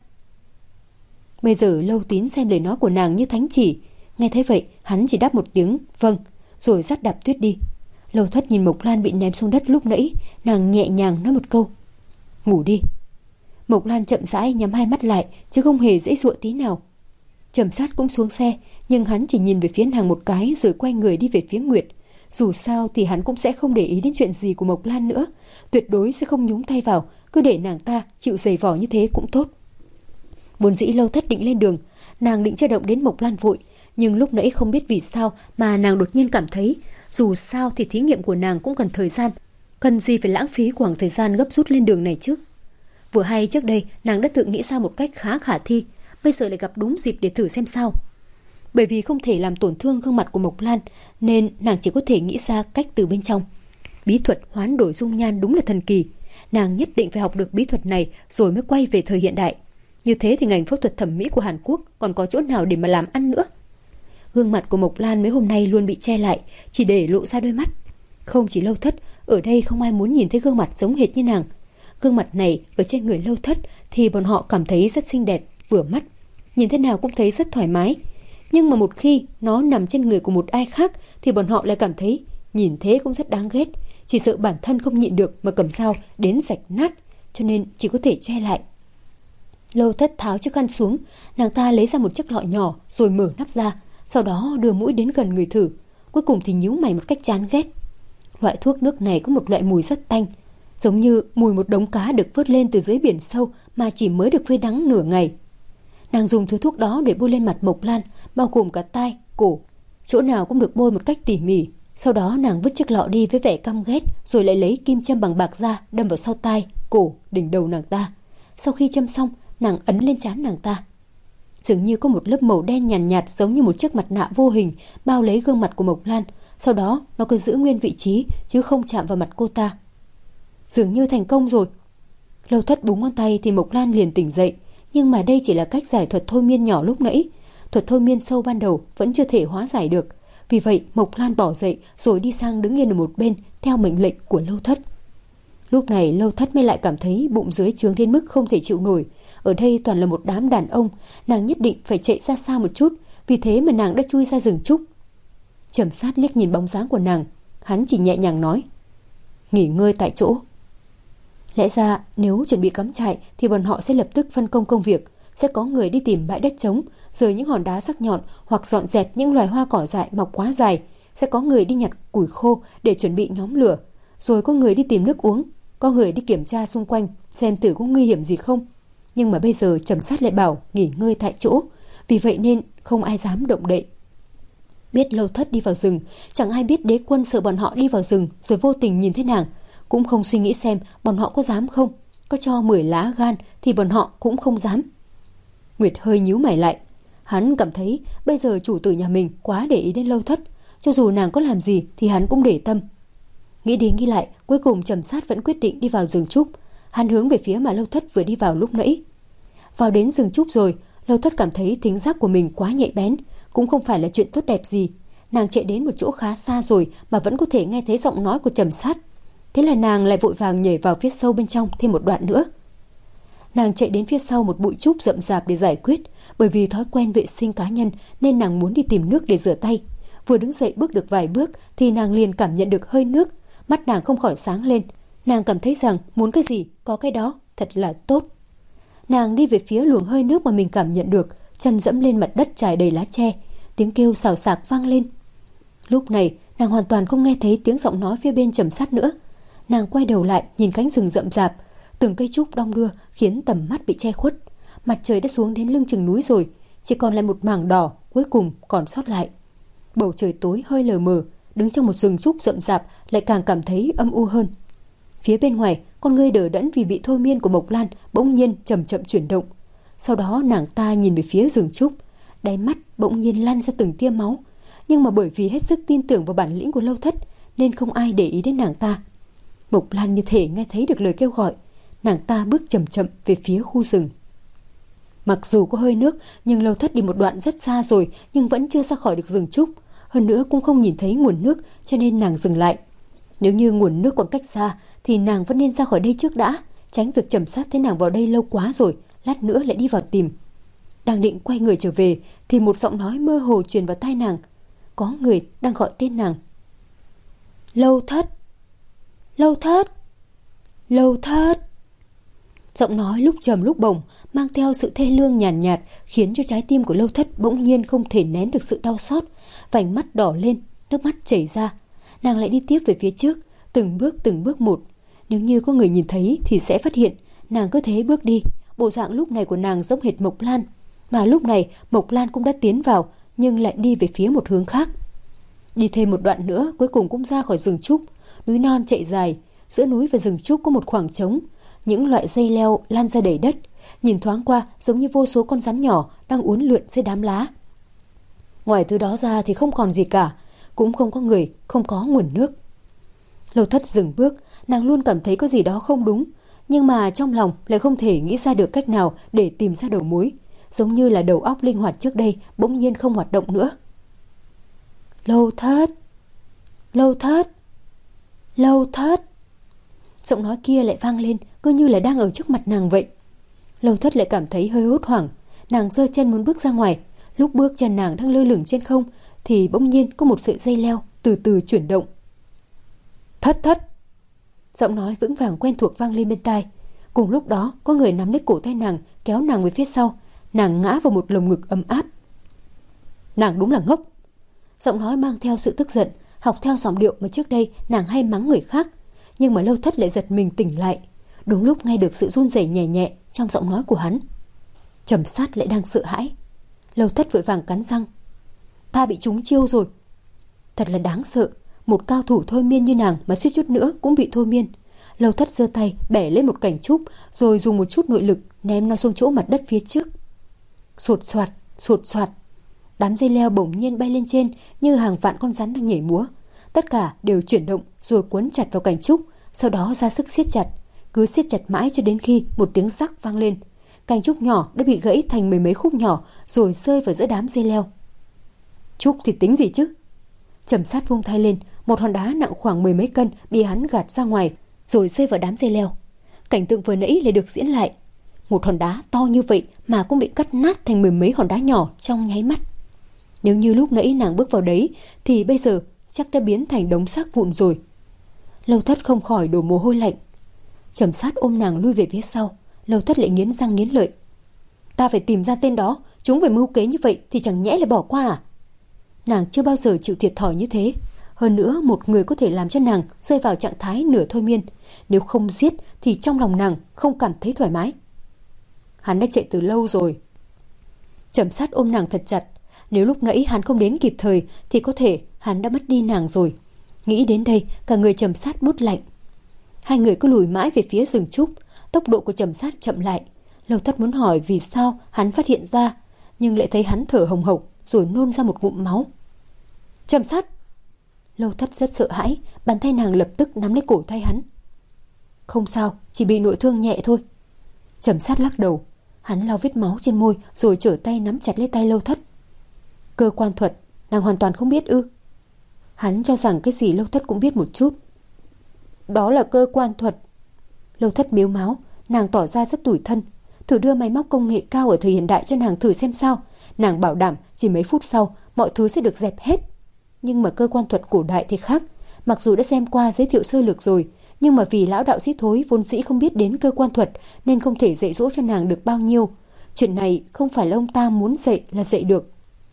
Bây giờ Lâu Tín xem lời nói của nàng như thánh chỉ, nghe thấy vậy hắn chỉ đáp một tiếng vâng, rồi dắt Đạp Tuyết đi. Lâu Thất nhìn Mộc Lan bị ném xuống đất lúc nãy, nàng nhẹ nhàng nói một câu, ngủ đi. Mộc Lan chậm rãi nhắm hai mắt lại, chứ không hề dễ dụa tí nào. Trầm Sát cũng xuống xe, nhưng hắn chỉ nhìn về phía nàng một cái rồi quay người đi về phía Nguyệt. Dù sao thì hắn cũng sẽ không để ý đến chuyện gì của Mộc Lan nữa, tuyệt đối sẽ không nhúng tay vào, cứ để nàng ta chịu giày vò như thế cũng tốt. Vốn dĩ Lâu Thất định lên đường, nàng định chưa động đến Mộc Lan vội, nhưng lúc nãy không biết vì sao mà nàng đột nhiên cảm thấy, dù sao thì thí nghiệm của nàng cũng cần thời gian, cần gì phải lãng phí khoảng thời gian gấp rút lên đường này chứ. Vừa hay trước đây nàng đã tự nghĩ ra một cách khá khả thi, bây giờ lại gặp đúng dịp để thử xem sao. Bởi vì không thể làm tổn thương gương mặt của Mộc Lan, nên nàng chỉ có thể nghĩ ra cách từ bên trong. Bí thuật hoán đổi dung nhan đúng là thần kỳ, nàng nhất định phải học được bí thuật này rồi mới quay về thời hiện đại. Như thế thì ngành phẫu thuật thẩm mỹ của Hàn Quốc còn có chỗ nào để mà làm ăn nữa. Gương mặt của Mộc Lan mấy hôm nay luôn bị che lại, chỉ để lộ ra đôi mắt. Không chỉ Lâu Thất, ở đây không ai muốn nhìn thấy gương mặt giống hệt như nàng. Gương mặt này ở trên người Lâu Thất thì bọn họ cảm thấy rất xinh đẹp, vừa mắt, nhìn thế nào cũng thấy rất thoải mái. Nhưng mà một khi nó nằm trên người của một ai khác thì bọn họ lại cảm thấy nhìn thế cũng rất đáng ghét, chỉ sợ bản thân không nhịn được mà cầm dao đến rạch nát, cho nên chỉ có thể che lại. Lâu Thất tháo chiếc khăn xuống, nàng ta lấy ra một chiếc lọ nhỏ rồi mở nắp ra, sau đó đưa mũi đến gần người thử, cuối cùng thì nhíu mày một cách chán ghét. Loại thuốc nước này có một loại mùi rất tanh, giống như mùi một đống cá được vớt lên từ dưới biển sâu mà chỉ mới được phơi nắng nửa ngày. Nàng dùng thứ thuốc đó để bôi lên mặt Mộc Lan, bao gồm cả tai, cổ, chỗ nào cũng được bôi một cách tỉ mỉ. Sau đó nàng vứt chiếc lọ đi với vẻ căm ghét, rồi lại lấy kim châm bằng bạc ra đâm vào sau tai, cổ, đỉnh đầu nàng ta. Sau khi châm xong, nàng ấn lên trán nàng ta. Dường như có một lớp màu đen nhàn nhạt, nhạt giống như một chiếc mặt nạ vô hình bao lấy gương mặt của Mộc Lan. Sau đó nó cứ giữ nguyên vị trí chứ không chạm vào mặt cô ta. Dường như thành công rồi. Lâu Thất búng ngón tay thì Mộc Lan liền tỉnh dậy, nhưng mà đây chỉ là cách giải thuật thôi miên nhỏ lúc nãy. Thuật thôi miên sâu ban đầu vẫn chưa thể hóa giải được. Vì vậy Mộc Lan bỏ dậy rồi đi sang đứng yên ở một bên theo mệnh lệnh của Lâu Thất. Lúc này Lâu Thất mới lại cảm thấy bụng dưới trướng đến mức không thể chịu nổi. Ở đây toàn là một đám đàn ông, nàng nhất định phải chạy ra xa một chút, vì thế mà nàng đã chui ra rừng trúc. Trầm Sát liếc nhìn bóng dáng của nàng, hắn chỉ nhẹ nhàng nói, nghỉ ngơi tại chỗ. Lẽ ra nếu chuẩn bị cắm trại thì bọn họ sẽ lập tức phân công công việc, sẽ có người đi tìm bãi đất trống, rời những hòn đá sắc nhọn hoặc dọn dẹp những loài hoa cỏ dại mọc quá dài, sẽ có người đi nhặt củi khô để chuẩn bị nhóm lửa, rồi có người đi tìm nước uống, có người đi kiểm tra xung quanh xem thử có nguy hiểm gì không. Nhưng mà bây giờ Trầm Sát lại bảo nghỉ ngơi tại chỗ, vì vậy nên không ai dám động đậy. Biết Lâu Thất đi vào rừng, chẳng ai biết Đế Quân sợ bọn họ đi vào rừng rồi vô tình nhìn thấy nàng, cũng không suy nghĩ xem bọn họ có dám không. Có cho mười lá gan thì bọn họ cũng không dám. Nguyệt hơi nhíu mày lại. Hắn cảm thấy bây giờ chủ tử nhà mình quá để ý đến Lâu Thất, cho dù nàng có làm gì thì hắn cũng để tâm. Nghĩ đi nghĩ lại, cuối cùng Trầm Sát vẫn quyết định đi vào rừng trúc. Hắn hướng về phía mà Lâu Thất vừa đi vào lúc nãy. Vào đến rừng trúc rồi, Lâu Thất cảm thấy thính giác của mình quá nhạy bén, cũng không phải là chuyện tốt đẹp gì. Nàng chạy đến một chỗ khá xa rồi mà vẫn có thể nghe thấy giọng nói của Trầm Sát. Thế là nàng lại vội vàng nhảy vào phía sâu bên trong thêm một đoạn nữa. Nàng chạy đến phía sau một bụi trúc rậm rạp để giải quyết, bởi vì thói quen vệ sinh cá nhân nên nàng muốn đi tìm nước để rửa tay. Vừa đứng dậy bước được vài bước thì nàng liền cảm nhận được hơi nước, mắt nàng không khỏi sáng lên. Nàng cảm thấy rằng muốn cái gì có cái đó, thật là tốt. Nàng đi về phía luồng hơi nước mà mình cảm nhận được, chân dẫm lên mặt đất trải đầy lá tre, tiếng kêu xào xạc vang lên. Lúc này nàng hoàn toàn không nghe thấy tiếng giọng nói phía bên Trầm Sát nữa. Nàng quay đầu lại nhìn cánh rừng rậm rạp, từng cây trúc đong đưa khiến tầm mắt bị che khuất. Mặt trời đã xuống đến lưng chừng núi rồi, chỉ còn lại một mảng đỏ cuối cùng còn sót lại. Bầu trời tối hơi lờ mờ, đứng trong một rừng trúc rậm rạp lại càng cảm thấy âm u hơn. Phía bên ngoài, con ngươi đờ đẫn vì bị thôi miên của Mộc Lan bỗng nhiên chậm chậm chuyển động. Sau đó nàng ta nhìn về phía rừng trúc, đáy mắt bỗng nhiên lăn ra từng tia máu. Nhưng mà bởi vì hết sức tin tưởng vào bản lĩnh của Lâu Thất nên không ai để ý đến nàng ta. Mộc Lan như thể nghe thấy được lời kêu gọi, nàng ta bước chậm chậm về phía khu rừng. Mặc dù có hơi nước nhưng Lâu Thất đi một đoạn rất xa rồi nhưng vẫn chưa ra khỏi được rừng trúc. Hơn nữa cũng không nhìn thấy nguồn nước cho nên nàng dừng lại. Nếu như nguồn nước còn cách xa thì nàng vẫn nên ra khỏi đây trước đã, tránh việc Trầm Sát thấy nàng vào đây lâu quá rồi, lát nữa lại đi vào tìm. Đang định quay người trở về thì một giọng nói mơ hồ truyền vào tai nàng. Có người đang gọi tên nàng. Lâu Thất, Lâu Thất, Lâu Thất. Giọng nói lúc trầm lúc bổng, mang theo sự thê lương nhàn nhạt, nhạt, khiến cho trái tim của Lâu Thất bỗng nhiên không thể nén được sự đau xót, vành mắt đỏ lên, nước mắt chảy ra. Nàng lại đi tiếp về phía trước, từng bước từng bước một. Nếu như có người nhìn thấy thì sẽ phát hiện, nàng cứ thế bước đi. Bộ dạng lúc này của nàng giống hệt Mộc Lan, mà lúc này Mộc Lan cũng đã tiến vào, nhưng lại đi về phía một hướng khác. Đi thêm một đoạn nữa, cuối cùng cũng ra khỏi rừng trúc. Núi non chạy dài, giữa núi và rừng trúc có một khoảng trống. Những loại dây leo lan ra đầy đất, nhìn thoáng qua giống như vô số con rắn nhỏ đang uốn lượn dưới đám lá. Ngoài thứ đó ra thì không còn gì cả, cũng không có người, không có nguồn nước. Lâu Thất dừng bước, nàng luôn cảm thấy có gì đó không đúng, nhưng mà trong lòng lại không thể nghĩ ra được cách nào để tìm ra đầu mối, giống như là đầu óc linh hoạt trước đây bỗng nhiên không hoạt động nữa. Lâu Thất, Lâu Thất, Lâu Thất. Giọng nói kia lại vang lên, cứ như là đang ở trước mặt nàng vậy. Lâu Thất lại cảm thấy hơi hốt hoảng, nàng giơ chân muốn bước ra ngoài. Lúc bước chân nàng đang lơ lửng trên không thì bỗng nhiên có một sợi dây leo từ từ chuyển động. Thất Thất. Giọng nói vững vàng quen thuộc vang lên bên tai. Cùng lúc đó có người nắm lấy cổ tay nàng, kéo nàng về phía sau. Nàng ngã vào một lồng ngực ấm áp. Nàng đúng là ngốc. Giọng nói mang theo sự tức giận, học theo giọng điệu mà trước đây nàng hay mắng người khác. Nhưng mà Lâu Thất lại giật mình tỉnh lại, đúng lúc nghe được sự run rẩy nhẹ nhẹ trong giọng nói của hắn. Trầm Sát lại đang sợ hãi. Lâu Thất vội vàng cắn răng. Ta bị trúng chiêu rồi. Thật là đáng sợ, một cao thủ thôi miên như nàng mà suýt chút nữa cũng bị thôi miên. Lâu Thất giơ tay bẻ lên một cành trúc, rồi dùng một chút nội lực ném nó xuống chỗ mặt đất phía trước. Sột soạt, sột soạt. Đám dây leo bỗng nhiên bay lên trên như hàng vạn con rắn đang nhảy múa. Tất cả đều chuyển động rồi quấn chặt vào cành trúc, sau đó ra sức siết chặt, cứ siết chặt mãi cho đến khi một tiếng rắc vang lên. Cành trúc nhỏ đã bị gãy thành mười mấy khúc nhỏ rồi rơi vào giữa đám dây leo. Trúc thì tính gì chứ? Trầm Sát vung tay lên, một hòn đá nặng khoảng mười mấy cân bị hắn gạt ra ngoài rồi rơi vào đám dây leo. Cảnh tượng vừa nãy lại được diễn lại. Một hòn đá to như vậy mà cũng bị cắt nát thành mười mấy hòn đá nhỏ trong nháy mắt. Nếu như lúc nãy nàng bước vào đấy thì bây giờ chắc đã biến thành đống xác vụn rồi. Lâu Thất không khỏi đổ mồ hôi lạnh. Trầm Sát ôm nàng lui về phía sau. Lâu Thất lại nghiến răng nghiến lợi. Ta phải tìm ra tên đó, chúng phải mưu kế như vậy thì chẳng nhẽ lại bỏ qua à? Nàng chưa bao giờ chịu thiệt thòi như thế. Hơn nữa một người có thể làm cho nàng rơi vào trạng thái nửa thôi miên. Nếu không giết thì trong lòng nàng không cảm thấy thoải mái. hắn đã chạy từ lâu rồi. Trầm Sát ôm nàng thật chặt. Nếu lúc nãy hắn không đến kịp thời thì có thể hắn đã mất đi nàng rồi. Nghĩ đến đây, cả người Trầm Sát buốt lạnh. Hai người cứ lùi mãi về phía rừng trúc. Tốc độ của Trầm Sát chậm lại. Lâu Thất muốn hỏi vì sao hắn phát hiện ra, nhưng lại thấy hắn thở hồng hộc rồi nôn ra một ngụm máu. Trầm Sát! Lâu Thất rất sợ hãi, bàn tay nàng lập tức nắm lấy cổ tay hắn. Không sao, chỉ bị nội thương nhẹ thôi. Trầm Sát lắc đầu. Hắn lau vết máu trên môi rồi trở tay nắm chặt lấy tay Lâu Thất. Cơ quan thuật, nàng hoàn toàn không biết ư? Hắn cho rằng cái gì Lâu Thất cũng biết một chút. Đó là cơ quan thuật. Lâu Thất mếu máo, nàng tỏ ra rất tủi thân. Thử đưa máy móc công nghệ cao ở thời hiện đại cho nàng thử xem sao. Nàng bảo đảm chỉ mấy phút sau mọi thứ sẽ được dẹp hết. Nhưng mà cơ quan thuật cổ đại thì khác. Mặc dù đã xem qua giới thiệu sơ lược rồi, nhưng mà vì lão đạo sĩ thối vốn dĩ không biết đến cơ quan thuật nên không thể dạy dỗ cho nàng được bao nhiêu. Chuyện này không phải là ông ta muốn dạy là dạy được.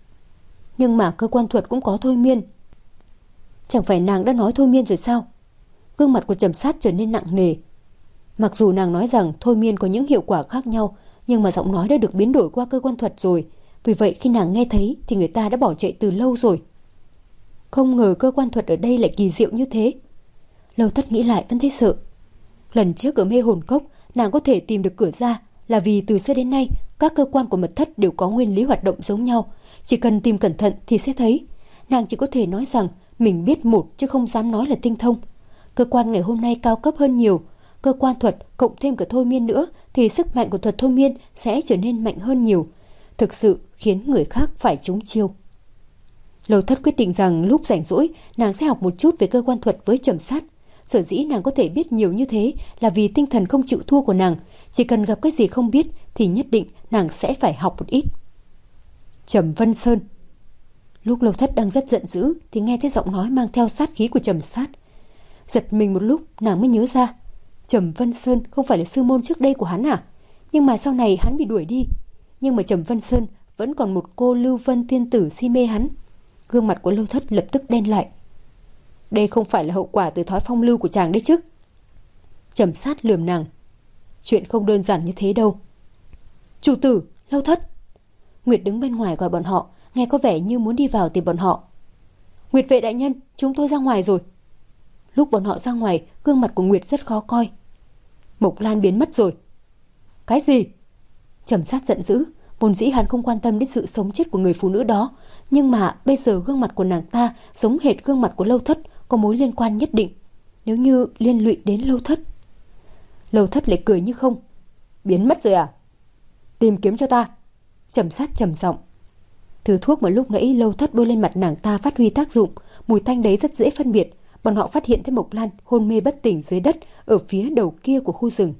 Nhưng mà cơ quan thuật cũng có thôi miên. Chẳng phải nàng đã nói thôi miên rồi sao? Gương mặt của Trầm Sát trở nên nặng nề. Mặc dù nàng nói rằng thôi miên có những hiệu quả khác nhau, nhưng mà giọng nói đã được biến đổi qua cơ quan thuật rồi. Vì vậy khi nàng nghe thấy thì người ta đã bỏ chạy từ lâu rồi. Không ngờ cơ quan thuật ở đây lại kỳ diệu như thế. Lâu Thất nghĩ lại vẫn thấy sợ. Lần trước ở mê hồn cốc, nàng có thể tìm được cửa ra là vì từ xưa đến nay các cơ quan của mật thất đều có nguyên lý hoạt động giống nhau. Chỉ cần tìm cẩn thận thì sẽ thấy. Nàng chỉ có thể nói rằng mình biết một chứ không dám nói là tinh thông. Cơ quan ngày hôm nay cao cấp hơn nhiều. Cơ quan thuật cộng thêm cả thôi miên nữa thì sức mạnh của thuật thôi miên sẽ trở nên mạnh hơn nhiều. Thực sự khiến người khác phải trúng chiêu. Lâu Thất quyết định rằng lúc rảnh rỗi nàng sẽ học một chút về cơ quan thuật với Trầm Sát. Sở dĩ nàng có thể biết nhiều như thế là vì tinh thần không chịu thua của nàng. Chỉ cần gặp cái gì không biết thì nhất định nàng sẽ phải học một ít. Trầm Vân Sơn. Lúc Lâu Thất đang rất giận dữ thì nghe thấy giọng nói mang theo sát khí của Trầm Sát. Giật mình một lúc nàng mới nhớ ra, Trầm Vân Sơn không phải là sư môn trước đây của hắn à? Nhưng mà sau này hắn bị đuổi đi. Nhưng mà Trầm Vân Sơn vẫn còn một cô Lưu Vân tiên tử si mê hắn. Gương mặt của Lâu Thất lập tức đen lại. Đây không phải là hậu quả từ thói phong lưu của chàng đấy chứ? Trầm Sát lườm nàng. Chuyện không đơn giản như thế đâu. Chủ tử, Lâu Thất. Nguyệt đứng bên ngoài gọi bọn họ, nghe có vẻ như muốn đi vào tìm bọn họ. Nguyệt vệ đại nhân, chúng tôi ra ngoài rồi. Lúc bọn họ ra ngoài, gương mặt của Nguyệt rất khó coi. Mộc Lan biến mất rồi. Cái gì? Trầm Sát giận dữ. Vốn dĩ hắn không quan tâm đến sự sống chết của người phụ nữ đó, nhưng mà bây giờ gương mặt của nàng ta giống hệt gương mặt của Lâu Thất, có mối liên quan nhất định. Nếu như liên lụy đến Lâu Thất. Lâu Thất lại cười như không. Biến mất rồi à? Tìm kiếm cho ta. Trầm Sát trầm giọng. Thứ thuốc mà lúc nãy Lâu Thất bôi lên mặt nàng ta phát huy tác dụng. Mùi tanh đấy rất dễ phân biệt. Bọn họ phát hiện thấy Mộc Lan hôn mê bất tỉnh dưới đất ở phía đầu kia của khu rừng.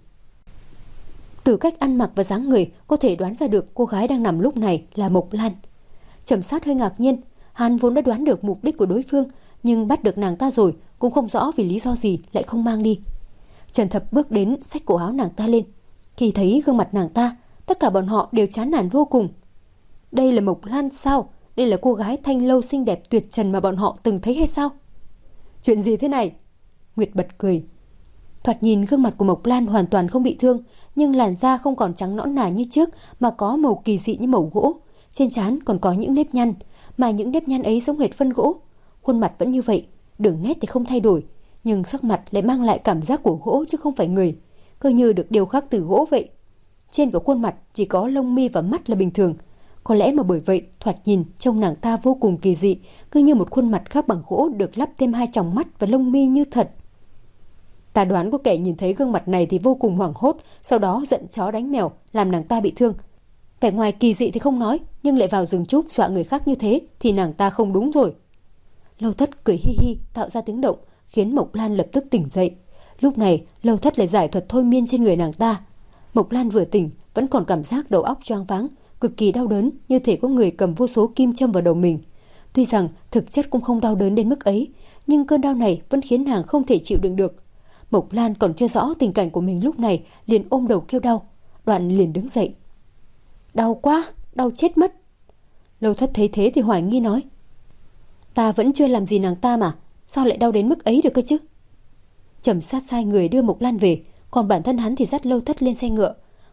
Từ cách ăn mặc và dáng người có thể đoán ra được cô gái đang nằm lúc này là Mộc Lan. Trầm Sát hơi ngạc nhiên. Hắn vốn đã đoán được mục đích của đối phương, nhưng bắt được nàng ta rồi cũng không rõ vì lý do gì lại không mang đi. Trần Thập bước đến xách cổ áo nàng ta lên. Khi thấy gương mặt nàng ta, tất cả bọn họ đều chán nản vô cùng. Đây là Mộc Lan sao? Đây là cô gái thanh lâu xinh đẹp tuyệt trần mà bọn họ từng thấy hay sao? Chuyện gì thế này? Nguyệt bật cười. Thoạt nhìn gương mặt của Mộc Lan hoàn toàn không bị thương, nhưng làn da không còn trắng nõn nà như trước mà có màu kỳ dị như màu gỗ. Trên trán còn có những nếp nhăn, mà những nếp nhăn ấy giống hệt phân gỗ. Khuôn mặt vẫn như vậy, đường nét thì không thay đổi, nhưng sắc mặt lại mang lại cảm giác của gỗ chứ không phải người, cứ như được điêu khắc từ gỗ vậy. Trên cả khuôn mặt chỉ có lông mi và mắt là bình thường. Có lẽ mà bởi vậy thoạt nhìn trông nàng ta vô cùng kỳ dị, cứ như một khuôn mặt khác bằng gỗ được lắp thêm hai tròng mắt và lông mi như thật. Ta đoán có kẻ nhìn thấy gương mặt này thì vô cùng hoảng hốt, sau đó giận chó đánh mèo, làm nàng ta bị thương. Vẻ ngoài kỳ dị thì không nói, nhưng lại vào rừng trúc dọa người khác như thế thì nàng ta không đúng rồi. Lâu Thất cười hi hi tạo ra tiếng động, khiến Mộc Lan lập tức tỉnh dậy. Lúc này Lâu Thất lại giải thuật thôi miên trên người nàng ta. Mộc Lan vừa tỉnh vẫn còn cảm giác đầu óc choáng váng, cực kỳ đau đớn, như thể có người cầm vô số kim châm vào đầu mình. Tuy rằng thực chất cũng không đau đớn đến mức ấy, nhưng cơn đau này vẫn khiến nàng không thể chịu đựng được. Mộc Lan còn chưa rõ tình cảnh của mình lúc này, liền ôm đầu kêu đau. Đoạn liền đứng dậy. Đau quá, đau chết mất. Lâu Thất thấy thế thì hoài nghi nói. Ta vẫn chưa làm gì nàng ta mà, sao lại đau đến mức ấy được cơ chứ? Trầm Sát sai người đưa Mộc Lan về, còn bản thân hắn thì dắt Lâu Thất lên xe ngựa.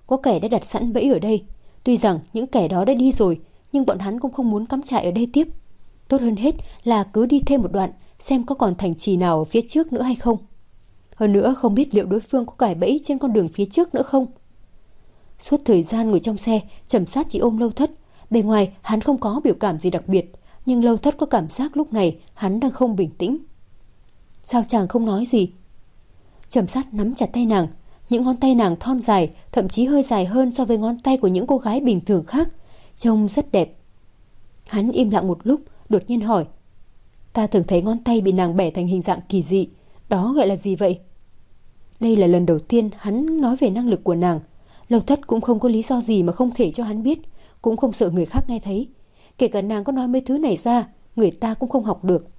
có kẻ đã đặt sẵn bẫy ở đây. Tuy rằng những kẻ đó đã đi rồi, nhưng bọn hắn cũng không muốn cắm trại ở đây tiếp. Tốt hơn hết là cứ đi thêm một đoạn, xem có còn thành trì nào ở phía trước nữa hay không. Hơn nữa không biết liệu đối phương có cài bẫy trên con đường phía trước nữa không. Suốt thời gian ngồi trong xe, Trầm Sát chỉ ôm Lâu Thất. Bề ngoài hắn không có biểu cảm gì đặc biệt, nhưng Lâu Thất có cảm giác lúc này hắn đang không bình tĩnh. Sao chàng không nói gì? Trầm Sát nắm chặt tay nàng. Những ngón tay nàng thon dài, thậm chí hơi dài hơn so với ngón tay của những cô gái bình thường khác, trông rất đẹp. Hắn im lặng một lúc, đột nhiên hỏi: Ta thường thấy ngón tay bị nàng bẻ thành hình dạng kỳ dị, đó gọi là gì vậy? Đây là lần đầu tiên hắn nói về năng lực của nàng. Lâu Thất cũng không có lý do gì mà không thể cho hắn biết, cũng không sợ người khác nghe thấy. Kể cả nàng có nói mấy thứ này ra, người ta cũng không học được.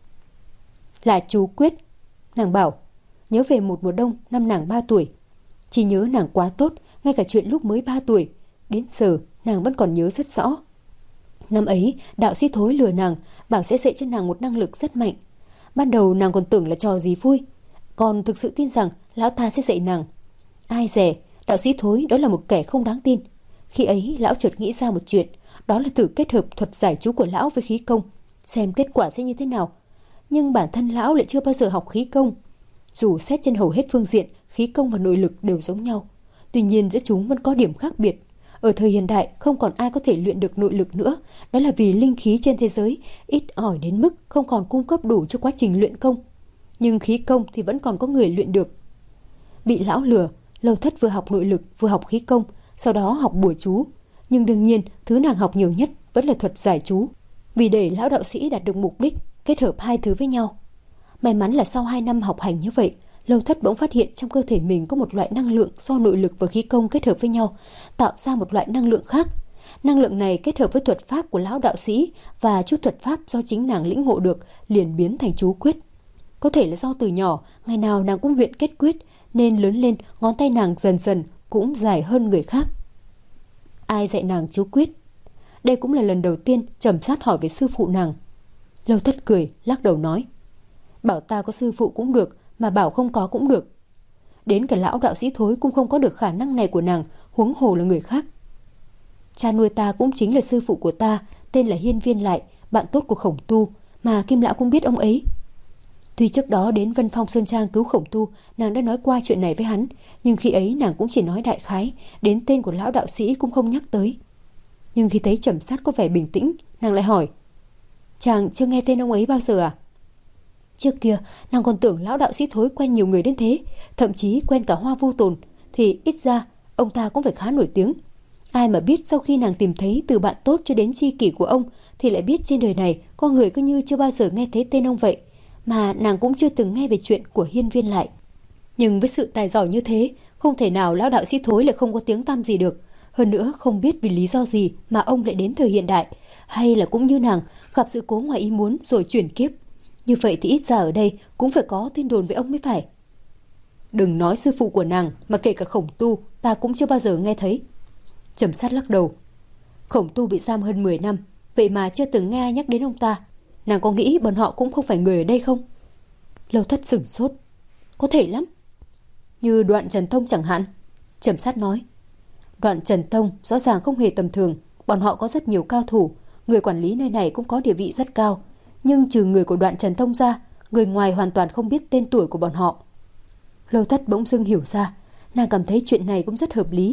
Là chú quyết, nàng bảo. Nhớ về một mùa đông năm nàng ba tuổi. Chỉ nhớ nàng quá tốt, ngay cả chuyện lúc mới ba tuổi, đến giờ nàng vẫn còn nhớ rất rõ. Năm ấy, đạo sĩ Thối lừa nàng, bảo sẽ dạy cho nàng một năng lực rất mạnh. Ban đầu nàng còn tưởng là trò gì vui, còn thực sự tin rằng lão ta sẽ dạy nàng. Ai dè, đạo sĩ Thối đó là một kẻ không đáng tin. Khi ấy, lão chợt nghĩ ra một chuyện, đó là thử kết hợp thuật giải chú của lão với khí công, xem kết quả sẽ như thế nào. Nhưng bản thân lão lại chưa bao giờ học khí công. Dù xét trên hầu hết phương diện, khí công và nội lực đều giống nhau, tuy nhiên giữa chúng vẫn có điểm khác biệt. Ở thời hiện đại không còn ai có thể luyện được nội lực nữa, đó là vì linh khí trên thế giới ít ỏi đến mức không còn cung cấp đủ cho quá trình luyện công. Nhưng khí công thì vẫn còn có người luyện được. Bị lão lừa, Lâu Thất vừa học nội lực vừa học khí công, sau đó học bùa chú. Nhưng đương nhiên thứ nàng học nhiều nhất vẫn là thuật giải chú, vì để lão đạo sĩ đạt được mục đích kết hợp hai thứ với nhau. May mắn là sau hai năm học hành như vậy, Lâu Thất bỗng phát hiện trong cơ thể mình có một loại năng lượng do nội lực và khí công kết hợp với nhau, tạo ra một loại năng lượng khác. Năng lượng này kết hợp với thuật pháp của lão đạo sĩ và chút thuật pháp do chính nàng lĩnh ngộ được liền biến thành chú quyết. Có thể là do từ nhỏ, ngày nào nàng cũng luyện kết quyết, nên lớn lên ngón tay nàng dần dần cũng dài hơn người khác. Ai dạy nàng chú quyết? Đây cũng là lần đầu tiên Trầm Sát hỏi về sư phụ nàng. Lâu Thất cười, lắc đầu nói: Bảo ta có sư phụ cũng được, mà bảo không có cũng được. Đến cả lão đạo sĩ Thối cũng không có được khả năng này của nàng, huống hồ là người khác. Cha nuôi ta cũng chính là sư phụ của ta, tên là Hiên Viên Lại, bạn tốt của Khổng Tu, mà Kim Lão cũng biết ông ấy. Tuy trước đó đến Vân Phong Sơn Trang cứu Khổng Tu, nàng đã nói qua chuyện này với hắn, nhưng khi ấy nàng cũng chỉ nói đại khái, đến tên của lão đạo sĩ cũng không nhắc tới. Nhưng khi thấy Trầm Sát có vẻ bình tĩnh, nàng lại hỏi: Chàng chưa nghe tên ông ấy bao giờ à? Trước kia nàng còn tưởng lão đạo sĩ Thối quen nhiều người đến thế, thậm chí quen cả Hoa Vu Tồn, thì ít ra ông ta cũng phải khá nổi tiếng. Ai mà biết sau khi nàng tìm thấy từ bạn tốt cho đến tri kỷ của ông, thì lại biết trên đời này có người cứ như chưa bao giờ nghe thấy tên ông vậy, mà nàng cũng chưa từng nghe về chuyện của Hiên Viên Lại. Nhưng với sự tài giỏi như thế, không thể nào lão đạo sĩ Thối lại không có tiếng tăm gì được. Hơn nữa không biết vì lý do gì mà ông lại đến thời hiện đại, hay là cũng như nàng gặp sự cố ngoài ý muốn rồi chuyển kiếp. Như vậy thì ít ra ở đây cũng phải có tin đồn với ông mới phải. Đừng nói sư phụ của nàng, mà kể cả Khổng Tu ta cũng chưa bao giờ nghe thấy. Trầm Sát lắc đầu. Khổng Tu bị giam hơn mười năm, vậy mà chưa từng nghe ai nhắc đến ông ta. Nàng có nghĩ bọn họ cũng không phải người ở đây không? Lâu Thất sửng sốt. Có thể lắm. Như Đoạn Trần Tông chẳng hạn. Trầm Sát nói. Đoạn Trần Tông rõ ràng không hề tầm thường, bọn họ có rất nhiều cao thủ, người quản lý nơi này cũng có địa vị rất cao. Nhưng trừ người của Đoạn Trần Tông ra, người ngoài hoàn toàn không biết tên tuổi của bọn họ. Lâu Thất bỗng dưng hiểu ra, nàng cảm thấy chuyện này cũng rất hợp lý.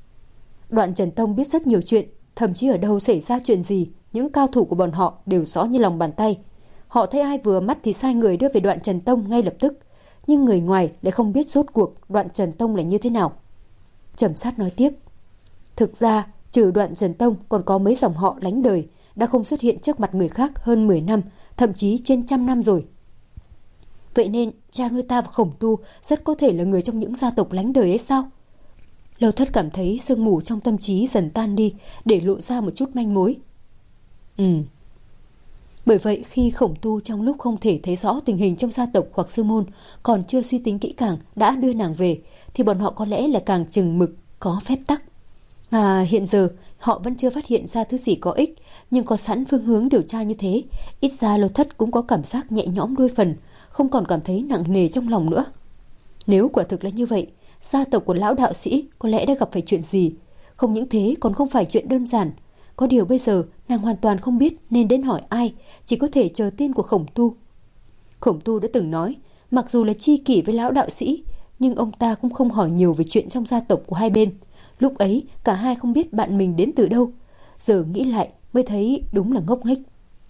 Đoạn Trần Tông biết rất nhiều chuyện, thậm chí ở đâu xảy ra chuyện gì, những cao thủ của bọn họ đều rõ như lòng bàn tay. Họ thấy ai vừa mắt thì sai người đưa về Đoạn Trần Tông ngay lập tức, nhưng người ngoài lại không biết rốt cuộc Đoạn Trần Tông là như thế nào. Trầm Sát nói tiếp. Thực ra, trừ Đoạn Trần Tông còn có mấy dòng họ lánh đời, đã không xuất hiện trước mặt người khác hơn mười năm, thậm chí trên trăm năm rồi. Vậy nên cha nuôi ta và Khổng Tu rất có thể là người trong những gia tộc lánh đời ấy sao? Lâu Thất cảm thấy sương mù trong tâm trí dần tan đi, để lộ ra một chút manh mối. Ừ. Bởi vậy khi Khổng Tu trong lúc không thể thấy rõ tình hình trong gia tộc hoặc sư môn, còn chưa suy tính kỹ càng đã đưa nàng về, thì bọn họ có lẽ là càng chừng mực, có phép tắc. Mà hiện giờ họ vẫn chưa phát hiện ra thứ gì có ích, nhưng có sẵn phương hướng điều tra như thế, ít ra Lâu Thất cũng có cảm giác nhẹ nhõm đôi phần, không còn cảm thấy nặng nề trong lòng nữa. Nếu quả thực là như vậy, gia tộc của lão đạo sĩ có lẽ đã gặp phải chuyện gì. Không những thế còn không phải chuyện đơn giản. Có điều bây giờ nàng hoàn toàn không biết nên đến hỏi ai, chỉ có thể chờ tin của Khổng Tu. Khổng Tu đã từng nói, mặc dù là chi kỷ với lão đạo sĩ, nhưng ông ta cũng không hỏi nhiều về chuyện trong gia tộc của hai bên. Lúc ấy cả hai không biết bạn mình đến từ đâu. Giờ nghĩ lại mới thấy đúng là ngốc nghếch.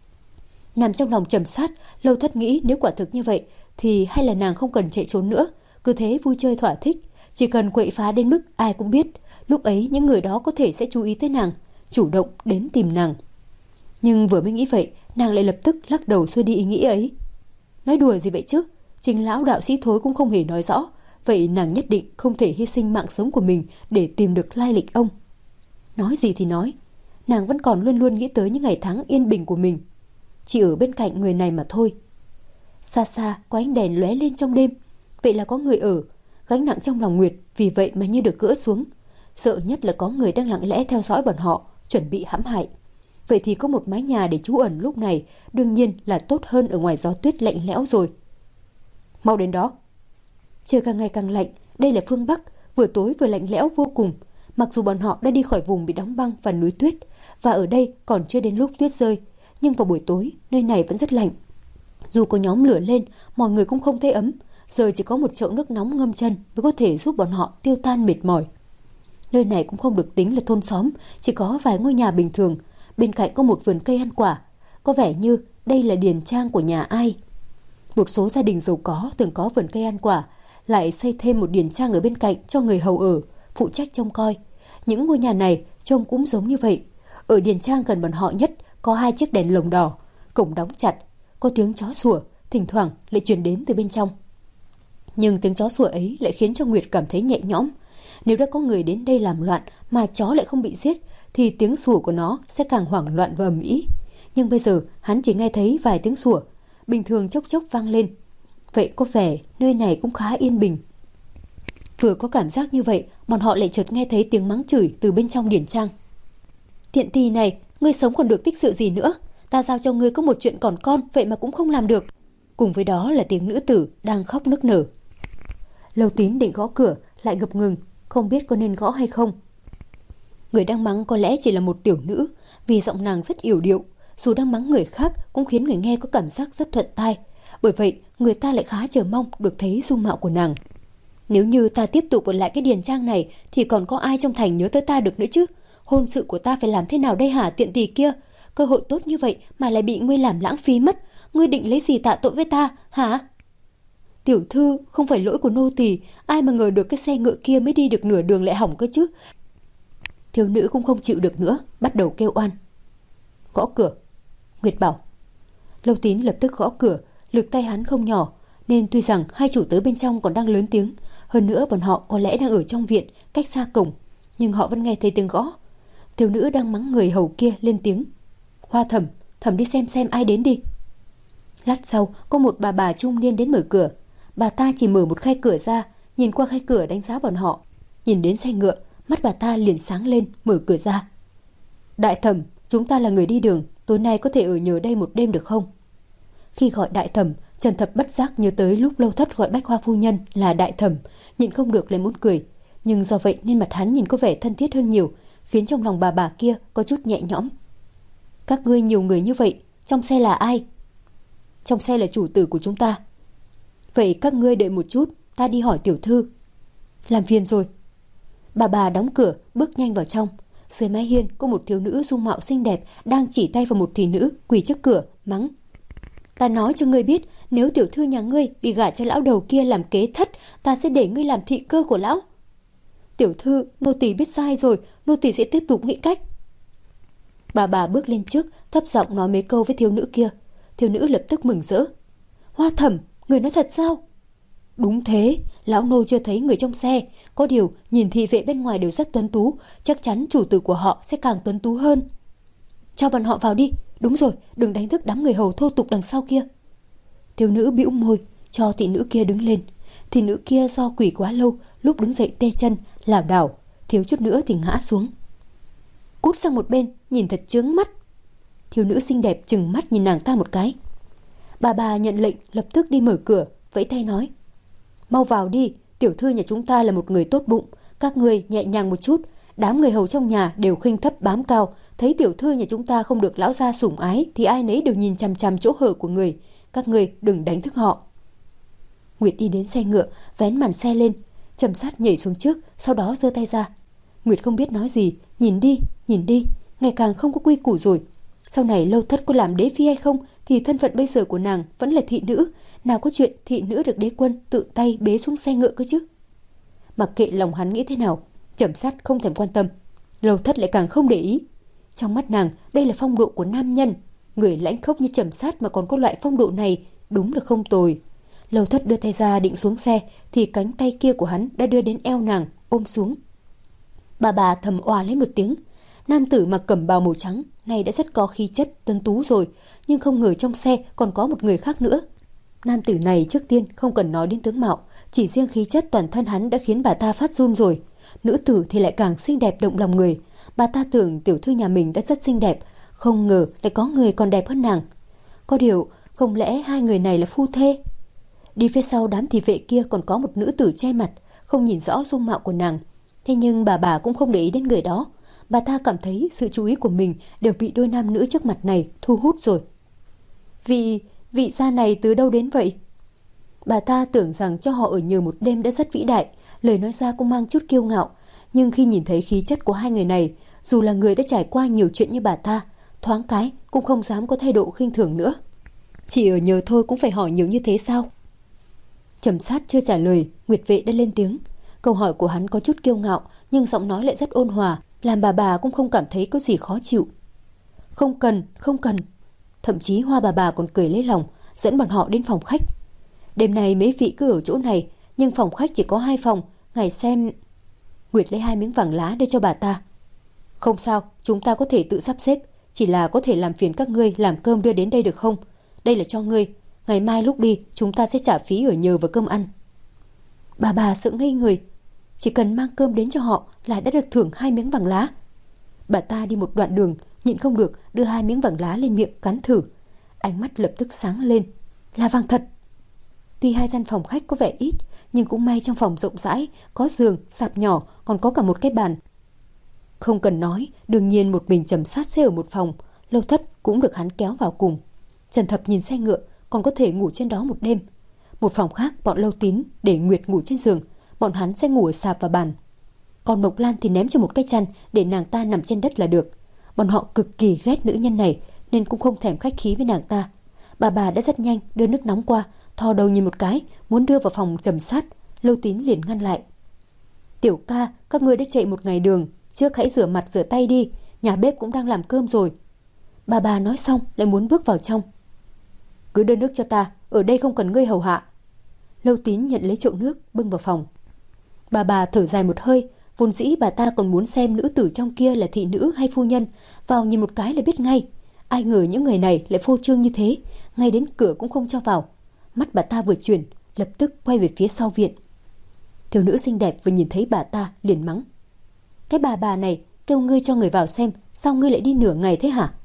Nằm trong lòng trầm sát, Lâu Thất nghĩ nếu quả thực như vậy thì hay là nàng không cần chạy trốn nữa, cứ thế vui chơi thỏa thích, chỉ cần quậy phá đến mức ai cũng biết, lúc ấy những người đó có thể sẽ chú ý tới nàng, chủ động đến tìm nàng. Nhưng vừa mới nghĩ vậy, nàng lại lập tức lắc đầu xua đi ý nghĩ ấy. Nói đùa gì vậy chứ, chính lão đạo sĩ thối cũng không hề nói rõ, vậy nàng nhất định không thể hy sinh mạng sống của mình để tìm được lai lịch ông. Nói gì thì nói, nàng vẫn còn luôn luôn nghĩ tới những ngày tháng yên bình của mình, chỉ ở bên cạnh người này mà thôi. Xa xa có ánh đèn lóe lên trong đêm, vậy là có người ở. Gánh nặng trong lòng Nguyệt vì vậy mà như được gỡ xuống. Sợ nhất là có người đang lặng lẽ theo dõi bọn họ, chuẩn bị hãm hại. Vậy thì có một mái nhà để trú ẩn lúc này đương nhiên là tốt hơn ở ngoài gió tuyết lạnh lẽo rồi. Mau đến đó. Trời càng ngày càng lạnh, đây là phương Bắc, vừa tối vừa lạnh lẽo vô cùng. Mặc dù bọn họ đã đi khỏi vùng bị đóng băng và núi tuyết, và ở đây còn chưa đến lúc tuyết rơi, nhưng vào buổi tối nơi này vẫn rất lạnh. Dù có nhóm lửa lên, mọi người cũng không thấy ấm. Giờ chỉ có một chậu nước nóng ngâm chân mới có thể giúp bọn họ tiêu tan mệt mỏi. Nơi này cũng không được tính là thôn xóm, chỉ có vài ngôi nhà bình thường. Bên cạnh có một vườn cây ăn quả, có vẻ như đây là điền trang của nhà ai. Một số gia đình giàu có từng có vườn cây ăn quả, lại xây thêm một điền trang ở bên cạnh cho người hầu ở, phụ trách trông coi. Những ngôi nhà này trông cũng giống như vậy. Ở điền trang gần bọn họ nhất có hai chiếc đèn lồng đỏ, cổng đóng chặt, có tiếng chó sủa, thỉnh thoảng lại truyền đến từ bên trong. Nhưng tiếng chó sủa ấy lại khiến cho Nguyệt cảm thấy nhẹ nhõm. Nếu đã có người đến đây làm loạn mà chó lại không bị giết, thì tiếng sủa của nó sẽ càng hoảng loạn và ầm ĩ. Nhưng bây giờ hắn chỉ nghe thấy vài tiếng sủa, bình thường chốc chốc vang lên. Vậy có vẻ nơi này cũng khá yên bình. Vừa có cảm giác như vậy, bọn họ lại chợt nghe thấy tiếng mắng chửi từ bên trong điển trang. Tiện tì này, ngươi sống còn được tích sự gì nữa? Ta giao cho ngươi có một chuyện còn con, vậy mà cũng không làm được. Cùng với đó là tiếng nữ tử đang khóc nức nở. Lâu Tín định gõ cửa, lại ngập ngừng, không biết có nên gõ hay không. Người đang mắng có lẽ chỉ là một tiểu nữ, vì giọng nàng rất yểu điệu, dù đang mắng người khác cũng khiến người nghe có cảm giác rất thuận tai. Bởi vậy, người ta lại khá chờ mong được thấy dung mạo của nàng. Nếu như ta tiếp tục ở lại cái điền trang này thì còn có ai trong thành nhớ tới ta được nữa chứ? Hôn sự của ta phải làm thế nào đây hả tiện tỳ kia? Cơ hội tốt như vậy mà lại bị ngươi làm lãng phí mất. Ngươi định lấy gì tạ tội với ta, hả? Tiểu thư, không phải lỗi của nô tỳ, ai mà ngờ được cái xe ngựa kia mới đi được nửa đường lại hỏng cơ chứ. Thiếu nữ cũng không chịu được nữa, bắt đầu kêu oan. Gõ cửa. Nguyệt bảo. Lâu Tín lập tức gõ cửa, lực tay hắn không nhỏ, nên tuy rằng hai chủ tớ bên trong còn đang lớn tiếng, hơn nữa bọn họ có lẽ đang ở trong viện, cách xa cổng, nhưng họ vẫn nghe thấy tiếng gõ. Thiếu nữ đang mắng người hầu kia lên tiếng. Hoa Thẩm, Thẩm đi xem xem ai đến đi. Lát sau, có một bà bà trung niên đến mở cửa. Bà ta chỉ mở một khay cửa ra, nhìn qua khay cửa đánh giá bọn họ. Nhìn đến xe ngựa, mắt bà ta liền sáng lên, mở cửa ra. Đại Thẩm, chúng ta là người đi đường, tối nay có thể ở nhờ đây một đêm được không? Khi gọi Đại Thẩm, Trần Thập bất giác nhớ tới lúc Lâu Thất gọi Bách Hoa phu nhân là Đại Thẩm, nhịn không được lại muốn cười. Nhưng do vậy nên mặt hắn nhìn có vẻ thân thiết hơn nhiều, khiến trong lòng bà bà kia có chút nhẹ nhõm. Các ngươi nhiều người như vậy, trong xe là ai? Trong xe là chủ tử của chúng ta. Vậy các ngươi đợi một chút, ta đi hỏi tiểu thư. Làm phiền rồi. Bà bà đóng cửa, bước nhanh vào trong. Dưới mái hiên có một thiếu nữ dung mạo xinh đẹp đang chỉ tay vào một thị nữ quỳ trước cửa, mắng. Ta nói cho ngươi biết, nếu tiểu thư nhà ngươi bị gả cho lão đầu kia làm kế thất, ta sẽ để ngươi làm thị cơ của lão. Tiểu thư, nô tỳ biết sai rồi, nô tỳ sẽ tiếp tục nghĩ cách. Bà bà bước lên trước, thấp giọng nói mấy câu với thiếu nữ kia. Thiếu nữ lập tức mừng rỡ. Hoa Thẩm, người nói thật sao? Đúng thế, lão nô chưa thấy người trong xe, có điều nhìn thị vệ bên ngoài đều rất tuấn tú, chắc chắn chủ tử của họ sẽ càng tuấn tú hơn. Cho bọn họ vào đi, đúng rồi, đừng đánh thức đám người hầu thô tục đằng sau kia. Thiếu nữ bĩu môi, cho thị nữ kia đứng lên. Thị nữ kia do quỳ quá lâu, lúc đứng dậy tê chân, lảo đảo, thiếu chút nữa thì ngã xuống. Cút sang một bên, nhìn thật chướng mắt. Thiếu nữ xinh đẹp trừng mắt nhìn nàng ta một cái. Bà bà nhận lệnh lập tức đi mở cửa, vẫy tay nói. Mau vào đi, Tiểu thư nhà chúng ta là một người tốt bụng, các ngươi nhẹ nhàng một chút. Đám người hầu trong nhà đều khinh thấp bám cao, thấy tiểu thư nhà chúng ta không được lão gia sủng ái thì ai nấy đều nhìn chằm chằm chỗ hở của người. Các ngươi đừng đánh thức họ. Nguyệt đi đến xe ngựa, vén màn xe lên, Trầm Sát nhảy xuống trước, sau đó giơ tay ra. Nguyệt không biết nói gì, nhìn đi, nhìn đi, ngày càng không có quy củ rồi. Sau này Lâu Thất có làm đế phi hay không thì thân phận bây giờ của nàng vẫn là thị nữ, nào có chuyện thị nữ được đế quân tự tay bế xuống xe ngựa cơ chứ. Mặc kệ lòng hắn nghĩ thế nào, Trầm Sát không thèm quan tâm. Lâu Thất lại càng không để ý. Trong mắt nàng, đây là phong độ của nam nhân. Người lãnh khốc như Trầm Sát mà còn có loại phong độ này, đúng là không tồi. Lâu Thất đưa tay ra định xuống xe thì cánh tay kia của hắn đã đưa đến eo nàng, ôm xuống. Bà bà thầm oà lấy một tiếng. Nam tử mặc cẩm bào màu trắng này đã rất có khí chất tuấn tú rồi, nhưng không ngờ trong xe còn có một người khác nữa. Nam tử này trước tiên không cần nói đến tướng mạo, chỉ riêng khí chất toàn thân hắn đã khiến bà ta phát run rồi. Nữ tử thì lại càng xinh đẹp động lòng người. Bà ta tưởng tiểu thư nhà mình đã rất xinh đẹp, không ngờ lại có người còn đẹp hơn nàng. Có điều, không lẽ hai người này là phu thê? Đi phía sau đám thị vệ kia còn có một nữ tử che mặt, không nhìn rõ dung mạo của nàng. Thế nhưng bà bà cũng không để ý đến người đó. Bà ta cảm thấy sự chú ý của mình đều bị đôi nam nữ trước mặt này thu hút rồi. Vị, vị gia này từ đâu đến vậy? Bà ta tưởng rằng cho họ ở nhờ một đêm đã rất vĩ đại, lời nói ra cũng mang chút kiêu ngạo. Nhưng khi nhìn thấy khí chất của hai người này, dù là người đã trải qua nhiều chuyện như bà ta, thoáng cái cũng không dám có thái độ khinh thường nữa. Chỉ ở nhờ thôi cũng phải hỏi nhiều như thế sao? Trầm Sát chưa trả lời, Nguyệt Vệ đã lên tiếng. Câu hỏi của hắn có chút kiêu ngạo, nhưng giọng nói lại rất ôn hòa, làm bà bà cũng không cảm thấy có gì khó chịu. Không cần, không cần. Thậm chí Hoa bà bà còn cười lấy lòng, dẫn bọn họ đến phòng khách. Đêm nay mấy vị cứ ở chỗ này, nhưng phòng khách chỉ có hai phòng, ngài xem. Nguyệt lấy hai miếng vàng lá đưa cho bà ta. Không sao, chúng ta có thể tự sắp xếp, chỉ là có thể làm phiền các ngươi làm cơm đưa đến đây được không? Đây là cho ngươi, ngày mai lúc đi chúng ta sẽ trả phí ở nhờ và cơm ăn. Bà bà sợ ngây người, chỉ cần mang cơm đến cho họ là đã được thưởng hai miếng vàng lá. Bà ta đi một đoạn đường, nhịn không được đưa hai miếng vàng lá lên miệng cắn thử. Ánh mắt lập tức sáng lên, là vàng thật. Tuy hai gian phòng khách có vẻ ít, nhưng cũng may trong phòng rộng rãi, có giường, sạp nhỏ, còn có cả một cái bàn. Không cần nói, đương nhiên một mình Trầm Sát sẽ ở một phòng, Lâu Thất cũng được hắn kéo vào cùng. Trần Thập nhìn xe ngựa, còn có thể ngủ trên đó một đêm. Một phòng khác bọn Lâu Tín để Nguyệt ngủ trên giường, bọn hắn sẽ ngủ ở sạp và bàn. Còn Mộc Lan thì ném cho một cái chăn để nàng ta nằm trên đất là được. Bọn họ cực kỳ ghét nữ nhân này nên cũng không thèm khách khí với nàng ta. Bà bà đã rất nhanh đưa nước nóng qua, thò đầu nhìn một cái, muốn đưa vào phòng Trầm Sát. Lâu Tín liền ngăn lại. Tiểu ca, các ngươi đã chạy một ngày đường, trước hãy rửa mặt rửa tay đi, nhà bếp cũng đang làm cơm rồi. Bà bà nói xong lại muốn bước vào trong. Cứ đưa nước cho ta, ở đây không cần ngươi hầu hạ. Lâu Tín nhận lấy chậu nước bưng vào phòng. Bà bà thở dài một hơi, vốn dĩ bà ta còn muốn xem nữ tử trong kia là thị nữ hay phu nhân, vào nhìn một cái là biết ngay. Ai ngờ những người này lại phô trương như thế, ngay đến cửa cũng không cho vào. Mắt bà ta vừa chuyển, lập tức quay về phía sau viện. Thiếu nữ xinh đẹp vừa nhìn thấy bà ta liền mắng. Cái bà bà này kêu ngươi cho người vào xem, sao ngươi lại đi nửa ngày thế hả?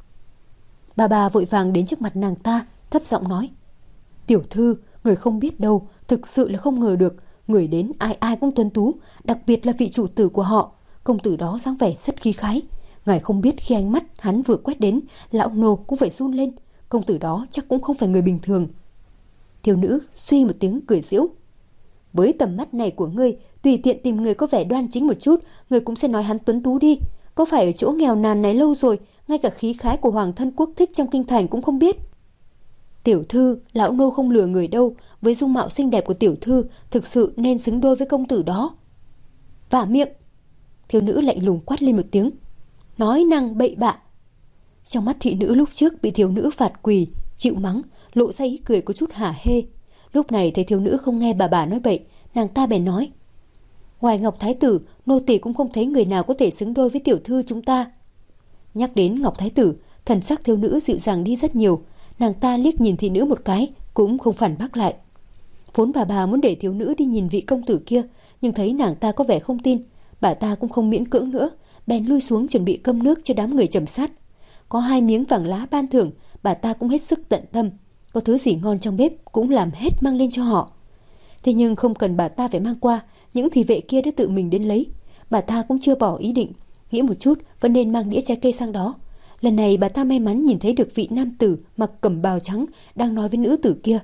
Bà bà vội vàng đến trước mặt nàng ta, thấp giọng nói. Tiểu thư, người không biết đâu, thực sự là không ngờ được. Người đến ai ai cũng tuấn tú, đặc biệt là vị chủ tử của họ. Công tử đó dáng vẻ rất khí khái. Ngài không biết khi ánh mắt hắn vừa quét đến, lão nô cũng phải run lên. Công tử đó chắc cũng không phải người bình thường. Thiếu nữ suy một tiếng cười giễu. Với tầm mắt này của ngươi, tùy tiện tìm người có vẻ đoan chính một chút, người cũng sẽ nói hắn tuấn tú đi. Có phải ở chỗ nghèo nàn này lâu rồi, ngay cả khí khái của hoàng thân quốc thích trong kinh thành cũng không biết. Tiểu thư, lão nô không lừa người đâu, với dung mạo xinh đẹp của tiểu thư, thực sự nên xứng đôi với công tử đó. Vả miệng! Thiếu nữ lạnh lùng quát lên một tiếng. Nói năng bậy bạ! Trong mắt thị nữ lúc trước bị thiếu nữ phạt quỳ, chịu mắng, lộ ra ý cười có chút hả hê. Lúc này thấy thiếu nữ không nghe bà bà nói bậy, nàng ta bèn nói. Ngoài Ngọc Thái Tử, nô tỳ cũng không thấy người nào có thể xứng đôi với tiểu thư chúng ta. Nhắc đến Ngọc Thái Tử, thần sắc thiếu nữ dịu dàng đi rất nhiều. Nàng ta liếc nhìn thị nữ một cái, cũng không phản bác lại. Vốn bà bà muốn để thiếu nữ đi nhìn vị công tử kia, nhưng thấy nàng ta có vẻ không tin, bà ta cũng không miễn cưỡng nữa, bèn lui xuống chuẩn bị cơm nước cho đám người Trầm Sát. Có hai miếng vàng lá ban thưởng, bà ta cũng hết sức tận tâm. Có thứ gì ngon trong bếp cũng làm hết mang lên cho họ. Thế nhưng không cần bà ta phải mang qua, những thị vệ kia đã tự mình đến lấy. Bà ta cũng chưa bỏ ý định, nghĩ một chút vẫn nên mang đĩa trái cây sang đó. Lần này bà ta may mắn nhìn thấy được vị nam tử mặc cẩm bào trắng đang nói với nữ tử kia.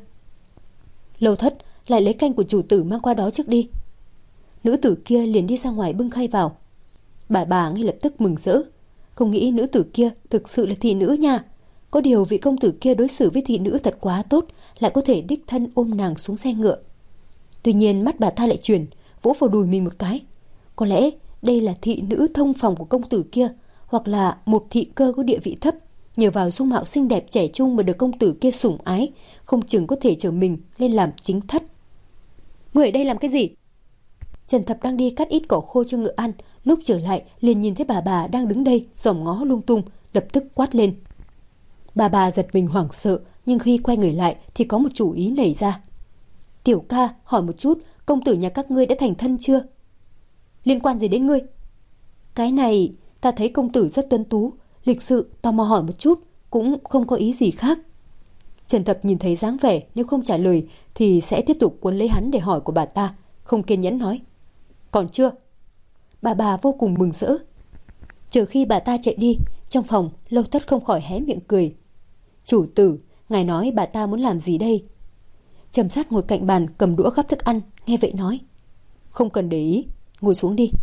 Lâu Thất, lại lấy canh của chủ tử mang qua đó trước đi. Nữ tử kia liền đi ra ngoài bưng khay vào. Bà bà ngay lập tức mừng rỡ, không nghĩ nữ tử kia thực sự là thị nữ nha. Có điều vị công tử kia đối xử với thị nữ thật quá tốt, lại có thể đích thân ôm nàng xuống xe ngựa. Tuy nhiên mắt bà ta lại chuyển, vỗ vào đùi mình một cái. Có lẽ đây là thị nữ thông phòng của công tử kia, hoặc là một thị cơ có địa vị thấp, nhờ vào dung mạo xinh đẹp trẻ trung mà được công tử kia sủng ái, không chừng có thể trở mình lên làm chính thất. Người ở đây làm cái gì? Trần Thập đang đi cắt ít cỏ khô cho ngựa ăn, lúc trở lại liền nhìn thấy bà bà đang đứng đây dòm ngó lung tung, lập tức quát lên. Bà bà giật mình hoảng sợ, nhưng khi quay người lại thì có một chủ ý nảy ra. Tiểu ca, hỏi một chút, công tử nhà các ngươi đã thành thân chưa? Liên quan gì đến ngươi? Cái này, ta thấy công tử rất tuấn tú, lịch sự, tò mò hỏi một chút, cũng không có ý gì khác. Trần Thập nhìn thấy dáng vẻ nếu không trả lời thì sẽ tiếp tục cuốn lấy hắn để hỏi của bà ta, không kiên nhẫn nói. Còn chưa? Bà bà vô cùng mừng rỡ. Chờ khi bà ta chạy đi, trong phòng Lâu Thất không khỏi hé miệng cười. Chủ tử, ngài nói bà ta muốn làm gì đây? Trầm Sát ngồi cạnh bàn cầm đũa gắp thức ăn, nghe vậy nói. Không cần để ý, ngồi xuống đi.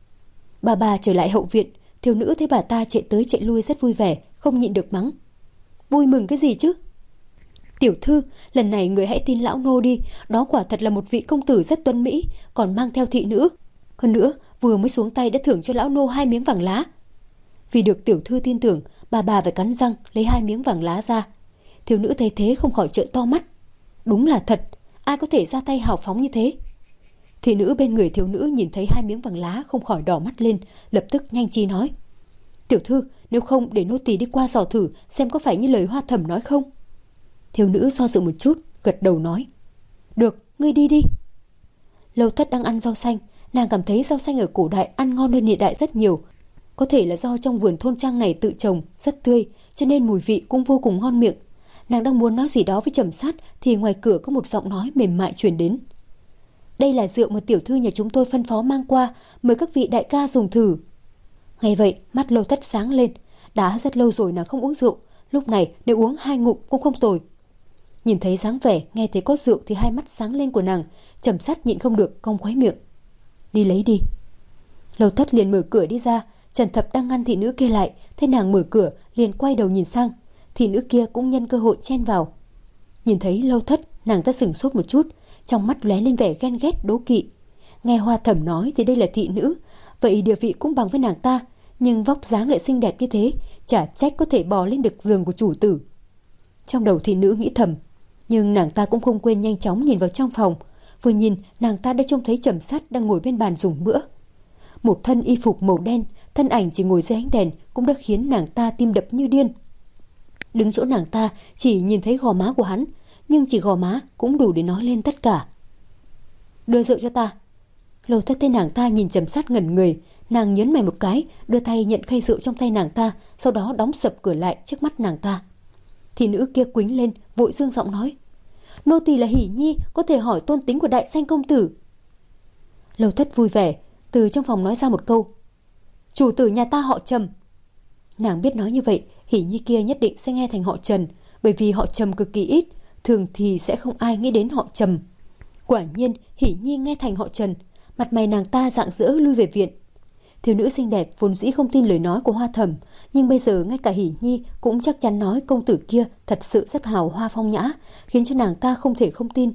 Bà bà trở lại hậu viện, thiếu nữ thấy bà ta chạy tới chạy lui rất vui vẻ, không nhịn được mắng. Vui mừng cái gì chứ? Tiểu thư, lần này người hãy tin lão nô đi, đó quả thật là một vị công tử rất tuấn mỹ, còn mang theo thị nữ. Hơn nữa, vừa mới xuống tay đã thưởng cho lão nô hai miếng vàng lá. Vì được tiểu thư tin tưởng, bà bà phải cắn răng lấy hai miếng vàng lá ra. Thiếu nữ thấy thế không khỏi trợn to mắt. Đúng là thật, ai có thể ra tay hào phóng như thế? Thị nữ bên người thiếu nữ nhìn thấy hai miếng vàng lá không khỏi đỏ mắt lên, lập tức nhanh trí nói. Tiểu thư, nếu không để nô tỳ đi qua dò thử xem có phải như lời Hoa Thẩm nói không? Thiếu nữ do dự một chút, gật đầu nói. Được, ngươi đi đi. Lâu Thất đang ăn rau xanh, nàng cảm thấy rau xanh ở cổ đại ăn ngon hơn hiện đại rất nhiều. Có thể là do trong vườn thôn trang này tự trồng, rất tươi, cho nên mùi vị cũng vô cùng ngon miệng. Nàng đang muốn nói gì đó với Trầm Sát thì ngoài cửa có một giọng nói mềm mại truyền đến. Đây là rượu mà tiểu thư nhà chúng tôi phân phó mang qua, mời các vị đại ca dùng thử. Ngay vậy, mắt Lâu Thất sáng lên. Đã rất lâu rồi nàng không uống rượu, lúc này nếu uống hai ngụm cũng không tồi. Nhìn thấy dáng vẻ, nghe thấy có rượu thì hai mắt sáng lên của nàng, Trầm Sát nhịn không được cong khóe miệng. Đi lấy đi. Lâu Thất liền mở cửa đi ra, Trần Thập đang ngăn thị nữ kia lại, thấy nàng mở cửa liền quay đầu nhìn sang, thị nữ kia cũng nhân cơ hội chen vào. Nhìn thấy Lâu Thất, nàng ta sửng sốt một chút, trong mắt lóe lên vẻ ghen ghét đố kỵ. Nghe Hoa Thẩm nói thì đây là thị nữ, vậy địa vị cũng bằng với nàng ta, nhưng vóc dáng lại xinh đẹp như thế, chả trách có thể bò lên được giường của chủ tử. Trong đầu thị nữ nghĩ thầm, nhưng nàng ta cũng không quên nhanh chóng nhìn vào trong phòng. Vừa nhìn, nàng ta đã trông thấy Trầm Sát đang ngồi bên bàn dùng bữa. Một thân y phục màu đen, thân ảnh chỉ ngồi dưới ánh đèn cũng đã khiến nàng ta tim đập như điên. Đứng chỗ nàng ta chỉ nhìn thấy gò má của hắn, nhưng chỉ gò má cũng đủ để nói lên tất cả. Đưa rượu cho ta. Lâu Thất thấy nàng ta nhìn Trầm Sát ngẩn người, nàng nhấn mày một cái, đưa tay nhận khay rượu trong tay nàng ta, sau đó đóng sập cửa lại trước mắt nàng ta. Thị nữ kia quýnh lên, vội dương giọng nói. Nô tỳ là Hỷ Nhi, có thể hỏi tôn tính của đại sanh công tử. Lâu Thất vui vẻ, từ trong phòng nói ra một câu. Chủ tử nhà ta họ Trầm. Nàng biết nói như vậy, Hỷ Nhi kia nhất định sẽ nghe thành họ Trần, bởi vì họ Trầm cực kỳ ít, thường thì sẽ không ai nghĩ đến họ Trầm. Quả nhiên, Hỷ Nhi nghe thành họ Trần, mặt mày nàng ta rạng rỡ lui về viện. Thiếu nữ xinh đẹp vốn dĩ không tin lời nói của Hoa Thẩm, nhưng bây giờ ngay cả Hỷ Nhi cũng chắc chắn nói công tử kia thật sự rất hào hoa phong nhã, khiến cho nàng ta không thể không tin.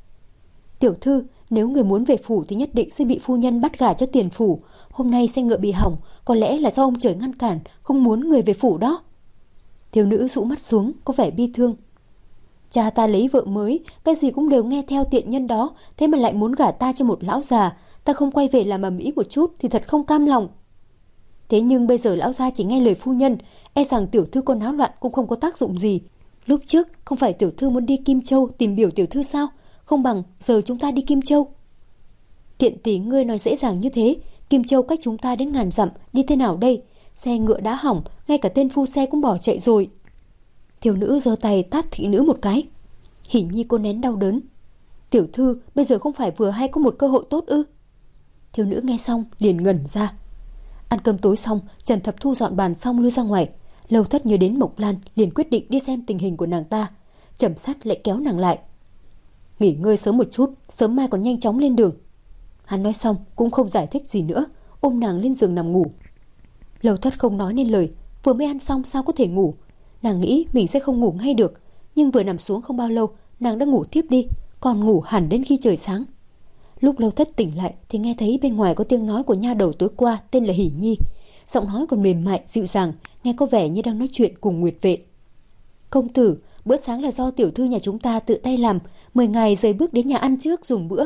Tiểu thư, nếu người muốn về phủ thì nhất định sẽ bị phu nhân bắt gả cho tiền phủ. Hôm nay xe ngựa bị hỏng, có lẽ là do ông trời ngăn cản, không muốn người về phủ đó. Thiếu nữ rũ mắt xuống, có vẻ bi thương. Cha ta lấy vợ mới, cái gì cũng đều nghe theo tiện nhân đó, thế mà lại muốn gả ta cho một lão già. Ta không quay về làm ầm ĩ một chút thì thật không cam lòng. Thế nhưng bây giờ lão gia chỉ nghe lời phu nhân, e rằng tiểu thư có náo loạn cũng không có tác dụng gì. Lúc trước không phải tiểu thư muốn đi Kim Châu tìm biểu tiểu thư sao? Không bằng giờ chúng ta đi Kim Châu. Tiện tỷ ngươi nói dễ dàng như thế, Kim Châu cách chúng ta đến ngàn dặm, đi thế nào đây? Xe ngựa đã hỏng, ngay cả tên phu xe cũng bỏ chạy rồi. Thiếu nữ giơ tay tát thị nữ một cái. Hỷ Nhi cô nén đau đớn. Tiểu thư bây giờ không phải vừa hay có một cơ hội tốt ư? Thiếu nữ nghe xong liền ngẩn ra. Ăn cơm tối xong, Trần Thập Thu dọn bàn xong lui ra ngoài. Lâu Thất nhớ đến Mộc Lan, liền quyết định đi xem tình hình của nàng ta. Trầm Sát lại kéo nàng lại. Nghỉ ngơi sớm một chút, sớm mai còn nhanh chóng lên đường. Hắn nói xong cũng không giải thích gì nữa, ôm nàng lên giường nằm ngủ. Lâu Thất không nói nên lời, vừa mới ăn xong sao có thể ngủ. Nàng nghĩ mình sẽ không ngủ ngay được, nhưng vừa nằm xuống không bao lâu, nàng đã ngủ tiếp đi, còn ngủ hẳn đến khi trời sáng. Lúc Lâu Thất tỉnh lại thì nghe thấy bên ngoài có tiếng nói của nha đầu tối qua tên là Hỷ Nhi. Giọng nói còn mềm mại, dịu dàng, nghe có vẻ như đang nói chuyện cùng Nguyệt Vệ. Công tử, bữa sáng là do tiểu thư nhà chúng ta tự tay làm, mời ngài rời bước đến nhà ăn trước dùng bữa.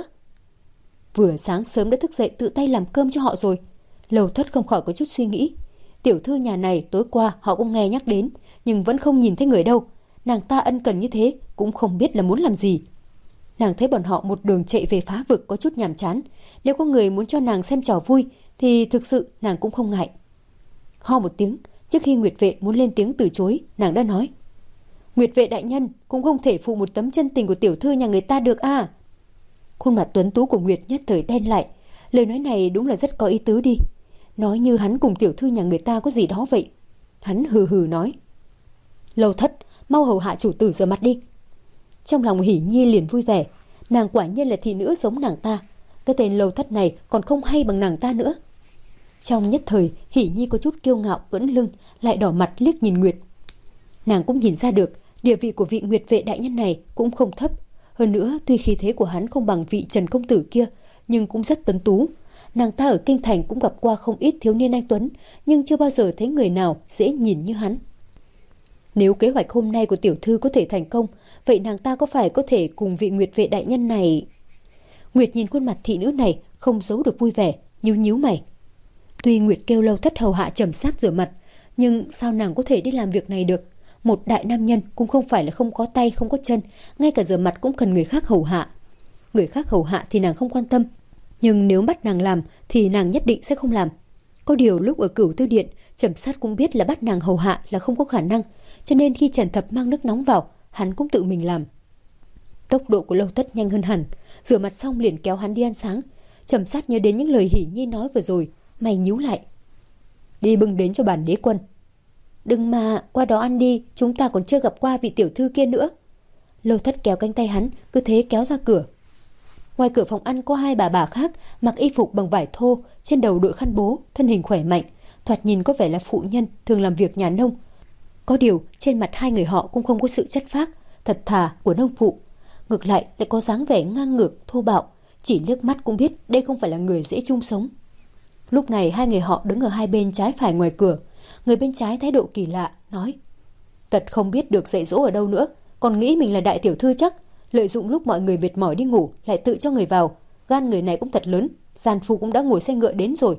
Vừa sáng sớm đã thức dậy tự tay làm cơm cho họ rồi. Lâu Thất không khỏi có chút suy nghĩ. Tiểu thư nhà này tối qua họ cũng nghe nhắc đến, nhưng vẫn không nhìn thấy người đâu. Nàng ta ân cần như thế cũng không biết là muốn làm gì. Nàng thấy bọn họ một đường chạy về phá vực có chút nhàm chán. Nếu có người muốn cho nàng xem trò vui thì thực sự nàng cũng không ngại. Ho một tiếng, trước khi Nguyệt Vệ muốn lên tiếng từ chối, nàng đã nói: Nguyệt Vệ đại nhân cũng không thể phụ một tấm chân tình của tiểu thư nhà người ta được à? Khuôn mặt tuấn tú của Nguyệt nhất thời đen lại. Lời nói này đúng là rất có ý tứ đi, nói như hắn cùng tiểu thư nhà người ta có gì đó vậy. Hắn hừ hừ nói: Lâu Thất, mau hầu hạ chủ tử rửa mặt đi. Trong lòng Hỷ Nhi liền vui vẻ, nàng quả nhiên là thị nữ giống nàng ta. Cái tên Lâu Thất này còn không hay bằng nàng ta nữa. Trong nhất thời, Hỷ Nhi có chút kiêu ngạo ưỡn lưng, lại đỏ mặt liếc nhìn Nguyệt. Nàng cũng nhìn ra được địa vị của vị Nguyệt Vệ đại nhân này cũng không thấp. Hơn nữa, tuy khí thế của hắn không bằng vị Trần công tử kia, nhưng cũng rất tuấn tú. Nàng ta ở kinh thành cũng gặp qua không ít thiếu niên anh tuấn, nhưng chưa bao giờ thấy người nào dễ nhìn như hắn. Nếu kế hoạch hôm nay của tiểu thư có thể thành công, vậy nàng ta có phải có thể cùng vị Nguyệt Vệ đại nhân này? Nguyệt nhìn khuôn mặt thị nữ này không giấu được vui vẻ, nhíu nhíu mày. Tuy Nguyệt kêu Lâu Thất hầu hạ Trầm Sát rửa mặt, nhưng sao nàng có thể đi làm việc này được? Một đại nam nhân cũng không phải là không có tay không có chân, ngay cả rửa mặt cũng cần người khác hầu hạ. Người khác hầu hạ thì nàng không quan tâm, nhưng nếu bắt nàng làm thì nàng nhất định sẽ không làm. Có điều lúc ở Cửu Tư Điện, Trầm Sát cũng biết là bắt nàng hầu hạ là không có khả năng, cho nên khi Trần Thập mang nước nóng vào, hắn cũng tự mình làm. Tốc độ của Lâu Thất nhanh hơn hẳn, rửa mặt xong liền kéo hắn đi ăn sáng. Trầm Sát nhớ đến những lời Hỷ Nhi nói vừa rồi, mày nhíu lại. Đi bưng đến cho bản đế quân. Đừng mà, qua đó ăn đi, chúng ta còn chưa gặp qua vị tiểu thư kia nữa. Lâu Thất kéo cánh tay hắn, cứ thế kéo ra cửa. Ngoài cửa phòng ăn có hai bà bà khác, mặc y phục bằng vải thô, trên đầu đội khăn bố, thân hình khỏe mạnh, thoạt nhìn có vẻ là phụ nhân thường làm việc nhà nông. Có điều trên mặt hai người họ cũng không có sự chất phác, thật thà của nông phụ, ngược lại lại có dáng vẻ ngang ngược, thô bạo, chỉ liếc mắt cũng biết đây không phải là người dễ chung sống. Lúc này hai người họ đứng ở hai bên trái phải ngoài cửa. Người bên trái thái độ kỳ lạ, nói: Tật không biết được dạy dỗ ở đâu nữa, còn nghĩ mình là đại tiểu thư chắc, lợi dụng lúc mọi người mệt mỏi đi ngủ lại tự cho người vào, gan người này cũng thật lớn, gian phu cũng đã ngồi xe ngựa đến rồi.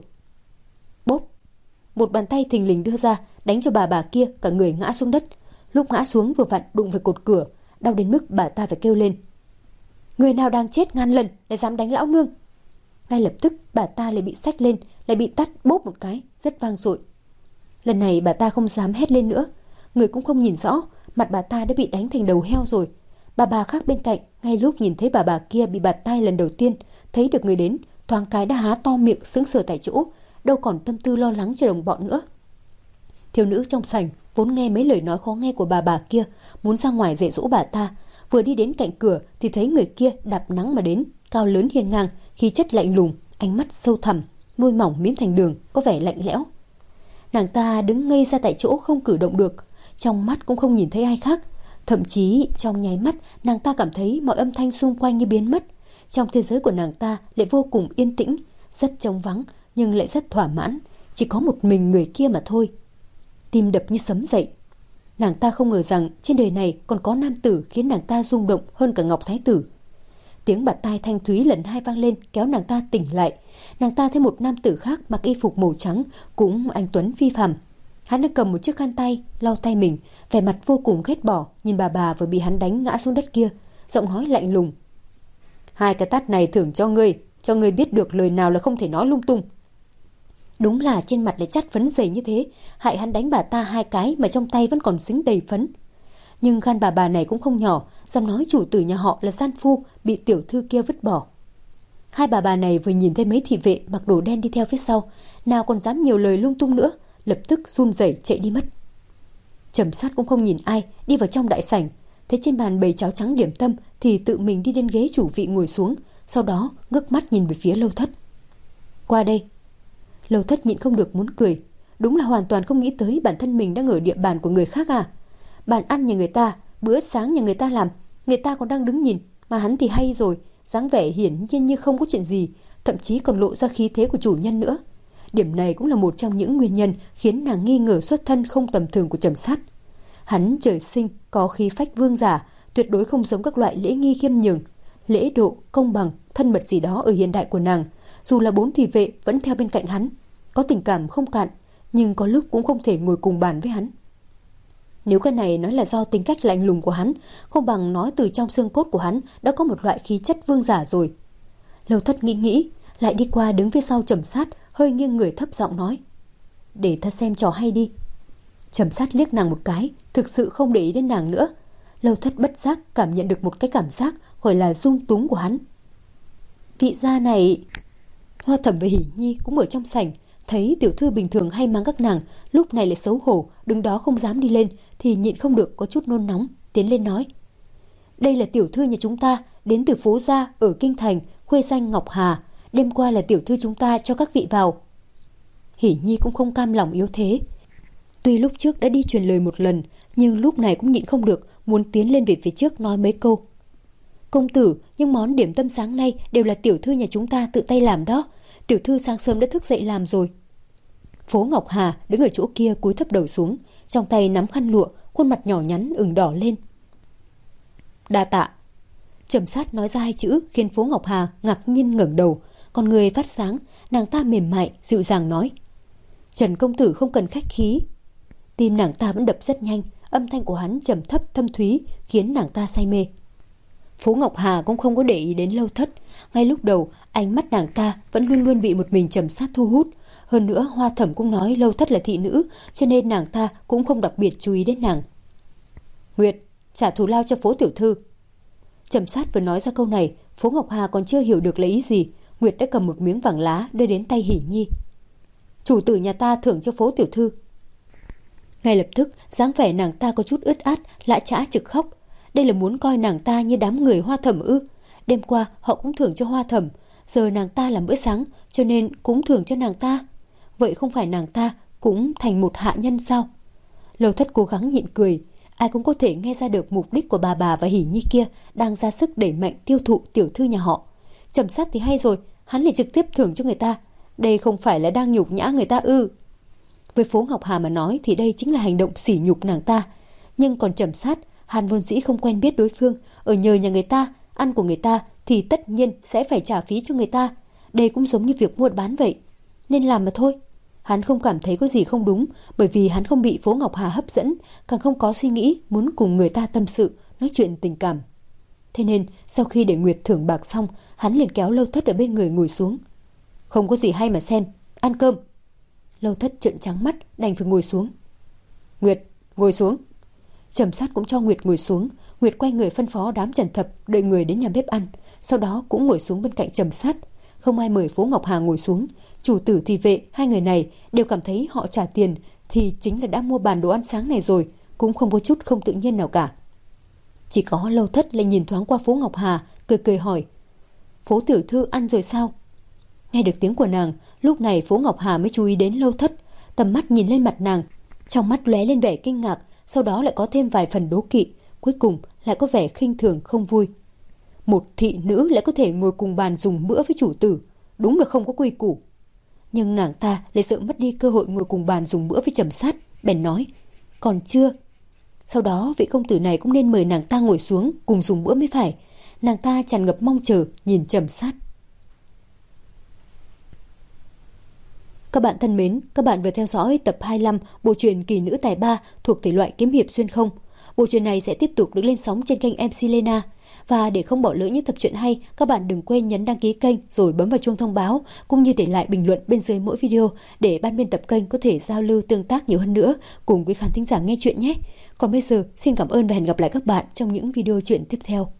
Bốp, một bàn tay thình lình đưa ra, đánh cho bà bà kia cả người ngã xuống đất. Lúc ngã xuống vừa vặn đụng phải cột cửa, đau đến mức bà ta phải kêu lên: Người nào đang chết ngàn lần lại dám đánh lão nương. Ngay lập tức bà ta lại bị xách lên, lại bị tát bốp một cái rất vang dội. Lần này bà ta không dám hét lên nữa, người cũng không nhìn rõ, mặt bà ta đã bị đánh thành đầu heo rồi. Bà bà khác bên cạnh ngay lúc nhìn thấy bà bà kia bị bạt tai lần đầu tiên, thấy được người đến, thoáng cái đã há to miệng sững sờ tại chỗ, đâu còn tâm tư lo lắng cho đồng bọn nữa. Thiếu nữ trong sảnh vốn nghe mấy lời nói khó nghe của bà bà kia, muốn ra ngoài dạy dỗ bà ta, vừa đi đến cạnh cửa thì thấy người kia đạp nắng mà đến, cao lớn hiên ngang, khí chất lạnh lùng, ánh mắt sâu thẳm, môi mỏng mím thành đường, có vẻ lạnh lẽo. Nàng ta đứng ngây ra tại chỗ không cử động được, trong mắt cũng không nhìn thấy ai khác. Thậm chí trong nháy mắt nàng ta cảm thấy mọi âm thanh xung quanh như biến mất. Trong thế giới của nàng ta lại vô cùng yên tĩnh, rất trống vắng nhưng lại rất thỏa mãn. Chỉ có một mình người kia mà thôi. Tim đập như sấm dậy. Nàng ta không ngờ rằng trên đời này còn có nam tử khiến nàng ta rung động hơn cả Ngọc Thái Tử. Tiếng bạt tai thanh thúy lần hai vang lên kéo nàng ta tỉnh lại. Nàng ta thấy một nam tử khác mặc y phục màu trắng, cũng anh tuấn phi phàm. Hắn đang cầm một chiếc khăn tay lau tay mình, vẻ mặt vô cùng ghét bỏ nhìn bà bà vừa bị hắn đánh ngã xuống đất kia, giọng nói lạnh lùng: Hai cái tát này thưởng cho ngươi, cho ngươi biết được lời nào là không thể nói lung tung. Đúng là trên mặt lại chát phấn dày như thế, hại hắn đánh bà ta hai cái mà trong tay vẫn còn dính đầy phấn. Nhưng gan bà bà này cũng không nhỏ, dám nói chủ tử nhà họ là gian phu, bị tiểu thư kia vứt bỏ. Hai bà bà này vừa nhìn thấy mấy thị vệ mặc đồ đen đi theo phía sau, nào còn dám nhiều lời lung tung nữa, lập tức run rẩy chạy đi mất. Trầm Sát cũng không nhìn ai, đi vào trong đại sảnh, thấy trên bàn bày cháo trắng điểm tâm thì tự mình đi đến ghế chủ vị ngồi xuống, sau đó ngước mắt nhìn về phía Lâu Thất. Qua đây. Lâu Thất nhịn không được muốn cười, đúng là hoàn toàn không nghĩ tới bản thân mình đang ở địa bàn của người khác à. Bàn ăn nhà người ta, bữa sáng nhà người ta làm, người ta còn đang đứng nhìn, mà hắn thì hay rồi, dáng vẻ hiển nhiên như không có chuyện gì, thậm chí còn lộ ra khí thế của chủ nhân nữa. Điểm này cũng là một trong những nguyên nhân khiến nàng nghi ngờ xuất thân không tầm thường của Trầm Sát. Hắn trời sinh có khí phách vương giả, tuyệt đối không giống các loại lễ nghi khiêm nhường, lễ độ, công bằng, thân mật gì đó ở hiện đại của nàng. Dù là bốn thị vệ vẫn theo bên cạnh hắn, có tình cảm không cạn, nhưng có lúc cũng không thể ngồi cùng bàn với hắn. Nếu cái này nói là do tính cách lạnh lùng của hắn, không bằng nói từ trong xương cốt của hắn đã có một loại khí chất vương giả rồi. Lâu Thất nghĩ nghĩ, lại đi qua đứng phía sau Trầm Sát, hơi nghiêng người thấp giọng nói: để ta xem trò hay đi. Trầm Sát liếc nàng một cái, thực sự không để ý đến nàng nữa. Lâu Thất bất giác cảm nhận được một cái cảm giác gọi là dung túng của hắn. Vị gia này... Hoa Thẩm và Hỉ Nhi cũng ở trong sảnh, thấy tiểu thư bình thường hay mang các nàng, lúc này lại xấu hổ, đứng đó không dám đi lên, thì nhịn không được có chút nôn nóng, tiến lên nói: đây là tiểu thư nhà chúng ta, đến từ phố gia ở kinh thành, khuê danh Ngọc Hà, đêm qua là tiểu thư chúng ta cho các vị vào. Hỉ Nhi cũng không cam lòng yếu thế, tuy lúc trước đã đi truyền lời một lần, nhưng lúc này cũng nhịn không được, muốn tiến lên về phía trước nói mấy câu. Công tử, nhưng món điểm tâm sáng nay đều là tiểu thư nhà chúng ta tự tay làm đó, tiểu thư sáng sớm đã thức dậy làm rồi. Phố Ngọc Hà đứng ở chỗ kia cúi thấp đầu xuống, trong tay nắm khăn lụa, khuôn mặt nhỏ nhắn ửng đỏ lên. Đa tạ. Trầm Sát nói ra hai chữ khiến Phố Ngọc Hà ngạc nhiên ngẩng đầu, con người phát sáng, nàng ta mềm mại dịu dàng nói: Trần công tử không cần khách khí. Tim nàng ta vẫn đập rất nhanh, âm thanh của hắn trầm thấp thâm thúy khiến nàng ta say mê. Phố Ngọc Hà cũng không có để ý đến Lâu Thất, ngay lúc đầu ánh mắt nàng ta vẫn luôn luôn bị một mình Trầm Sát thu hút. Hơn nữa Hoa Thẩm cũng nói Lâu Thất là thị nữ, cho nên nàng ta cũng không đặc biệt chú ý đến nàng. Nguyệt, trả thù lao cho Phố tiểu thư. Trầm Sát vừa nói ra câu này, Phố Ngọc Hà còn chưa hiểu được là ý gì, Nguyệt đã cầm một miếng vàng lá đưa đến tay Hỉ Nhi. Chủ tử nhà ta thưởng cho Phố tiểu thư. Ngay lập tức dáng vẻ nàng ta có chút ướt át, lã chã trực khóc. Đây là muốn coi nàng ta như đám người Hoa Thẩm ư? Đêm qua họ cũng thưởng cho Hoa Thẩm, giờ nàng ta làm bữa sáng cho nên cũng thưởng cho nàng ta. Vậy không phải nàng ta cũng thành một hạ nhân sao? Lâu Thất cố gắng nhịn cười, ai cũng có thể nghe ra được mục đích của bà bà và Hỉ Nhi kia đang ra sức đẩy mạnh tiêu thụ tiểu thư nhà họ. Trầm Sát thì hay rồi, hắn lại trực tiếp thưởng cho người ta, đây không phải là đang nhục nhã người ta ư? Với Phố Ngọc Hà mà nói thì đây chính là hành động sỉ nhục nàng ta, nhưng còn Trầm Sát, hắn vốn dĩ không quen biết đối phương, ở nhờ nhà người ta, ăn của người ta thì tất nhiên sẽ phải trả phí cho người ta. Đây cũng giống như việc mua bán vậy, nên làm mà thôi. Hắn không cảm thấy có gì không đúng, bởi vì hắn không bị Phố Ngọc Hà hấp dẫn, càng không có suy nghĩ muốn cùng người ta tâm sự, nói chuyện tình cảm. Thế nên sau khi để Nguyệt thưởng bạc xong, hắn liền kéo Lâu Thất ở bên người ngồi xuống. Không có gì hay mà xem, ăn cơm. Lâu Thất trợn trắng mắt, đành phải ngồi xuống. Nguyệt, ngồi xuống. Trầm Sát cũng cho Nguyệt ngồi xuống. Nguyệt quay người phân phó đám Trần Thập đợi người đến nhà bếp ăn, sau đó cũng ngồi xuống bên cạnh Trầm Sát. Không ai mời Phố Ngọc Hà ngồi xuống. Chủ tử thị vệ, hai người này đều cảm thấy họ trả tiền thì chính là đã mua bàn đồ ăn sáng này rồi, cũng không có chút không tự nhiên nào cả. Chỉ có Lâu Thất lại nhìn thoáng qua Phố Ngọc Hà, cười cười hỏi: Phố tiểu thư ăn rồi sao? Nghe được tiếng của nàng, lúc này Phố Ngọc Hà mới chú ý đến Lâu Thất, tầm mắt nhìn lên mặt nàng, trong mắt lóe lên vẻ kinh ngạc, sau đó lại có thêm vài phần đố kỵ, cuối cùng lại có vẻ khinh thường không vui. Một thị nữ lại có thể ngồi cùng bàn dùng bữa với chủ tử, đúng là không có quy củ. Nhưng nàng ta lại sợ mất đi cơ hội ngồi cùng bàn dùng bữa với Trầm Sát, bèn nói: Còn chưa. Sau đó vị công tử này cũng nên mời nàng ta ngồi xuống cùng dùng bữa mới phải. Nàng ta tràn ngập mong chờ nhìn Trầm Sát. Các bạn thân mến, các bạn vừa theo dõi tập hai mươi lăm bộ truyện Kỳ nữ tài ba thuộc thể loại kiếm hiệp xuyên không. Bộ truyện này sẽ tiếp tục được lên sóng trên kênh em xê Lena. Và để không bỏ lỡ những tập truyện hay, các bạn đừng quên nhấn đăng ký kênh rồi bấm vào chuông thông báo, cũng như để lại bình luận bên dưới mỗi video để ban biên tập kênh có thể giao lưu tương tác nhiều hơn nữa cùng quý khán thính giả nghe chuyện nhé. Còn bây giờ, xin cảm ơn và hẹn gặp lại các bạn trong những video chuyện tiếp theo.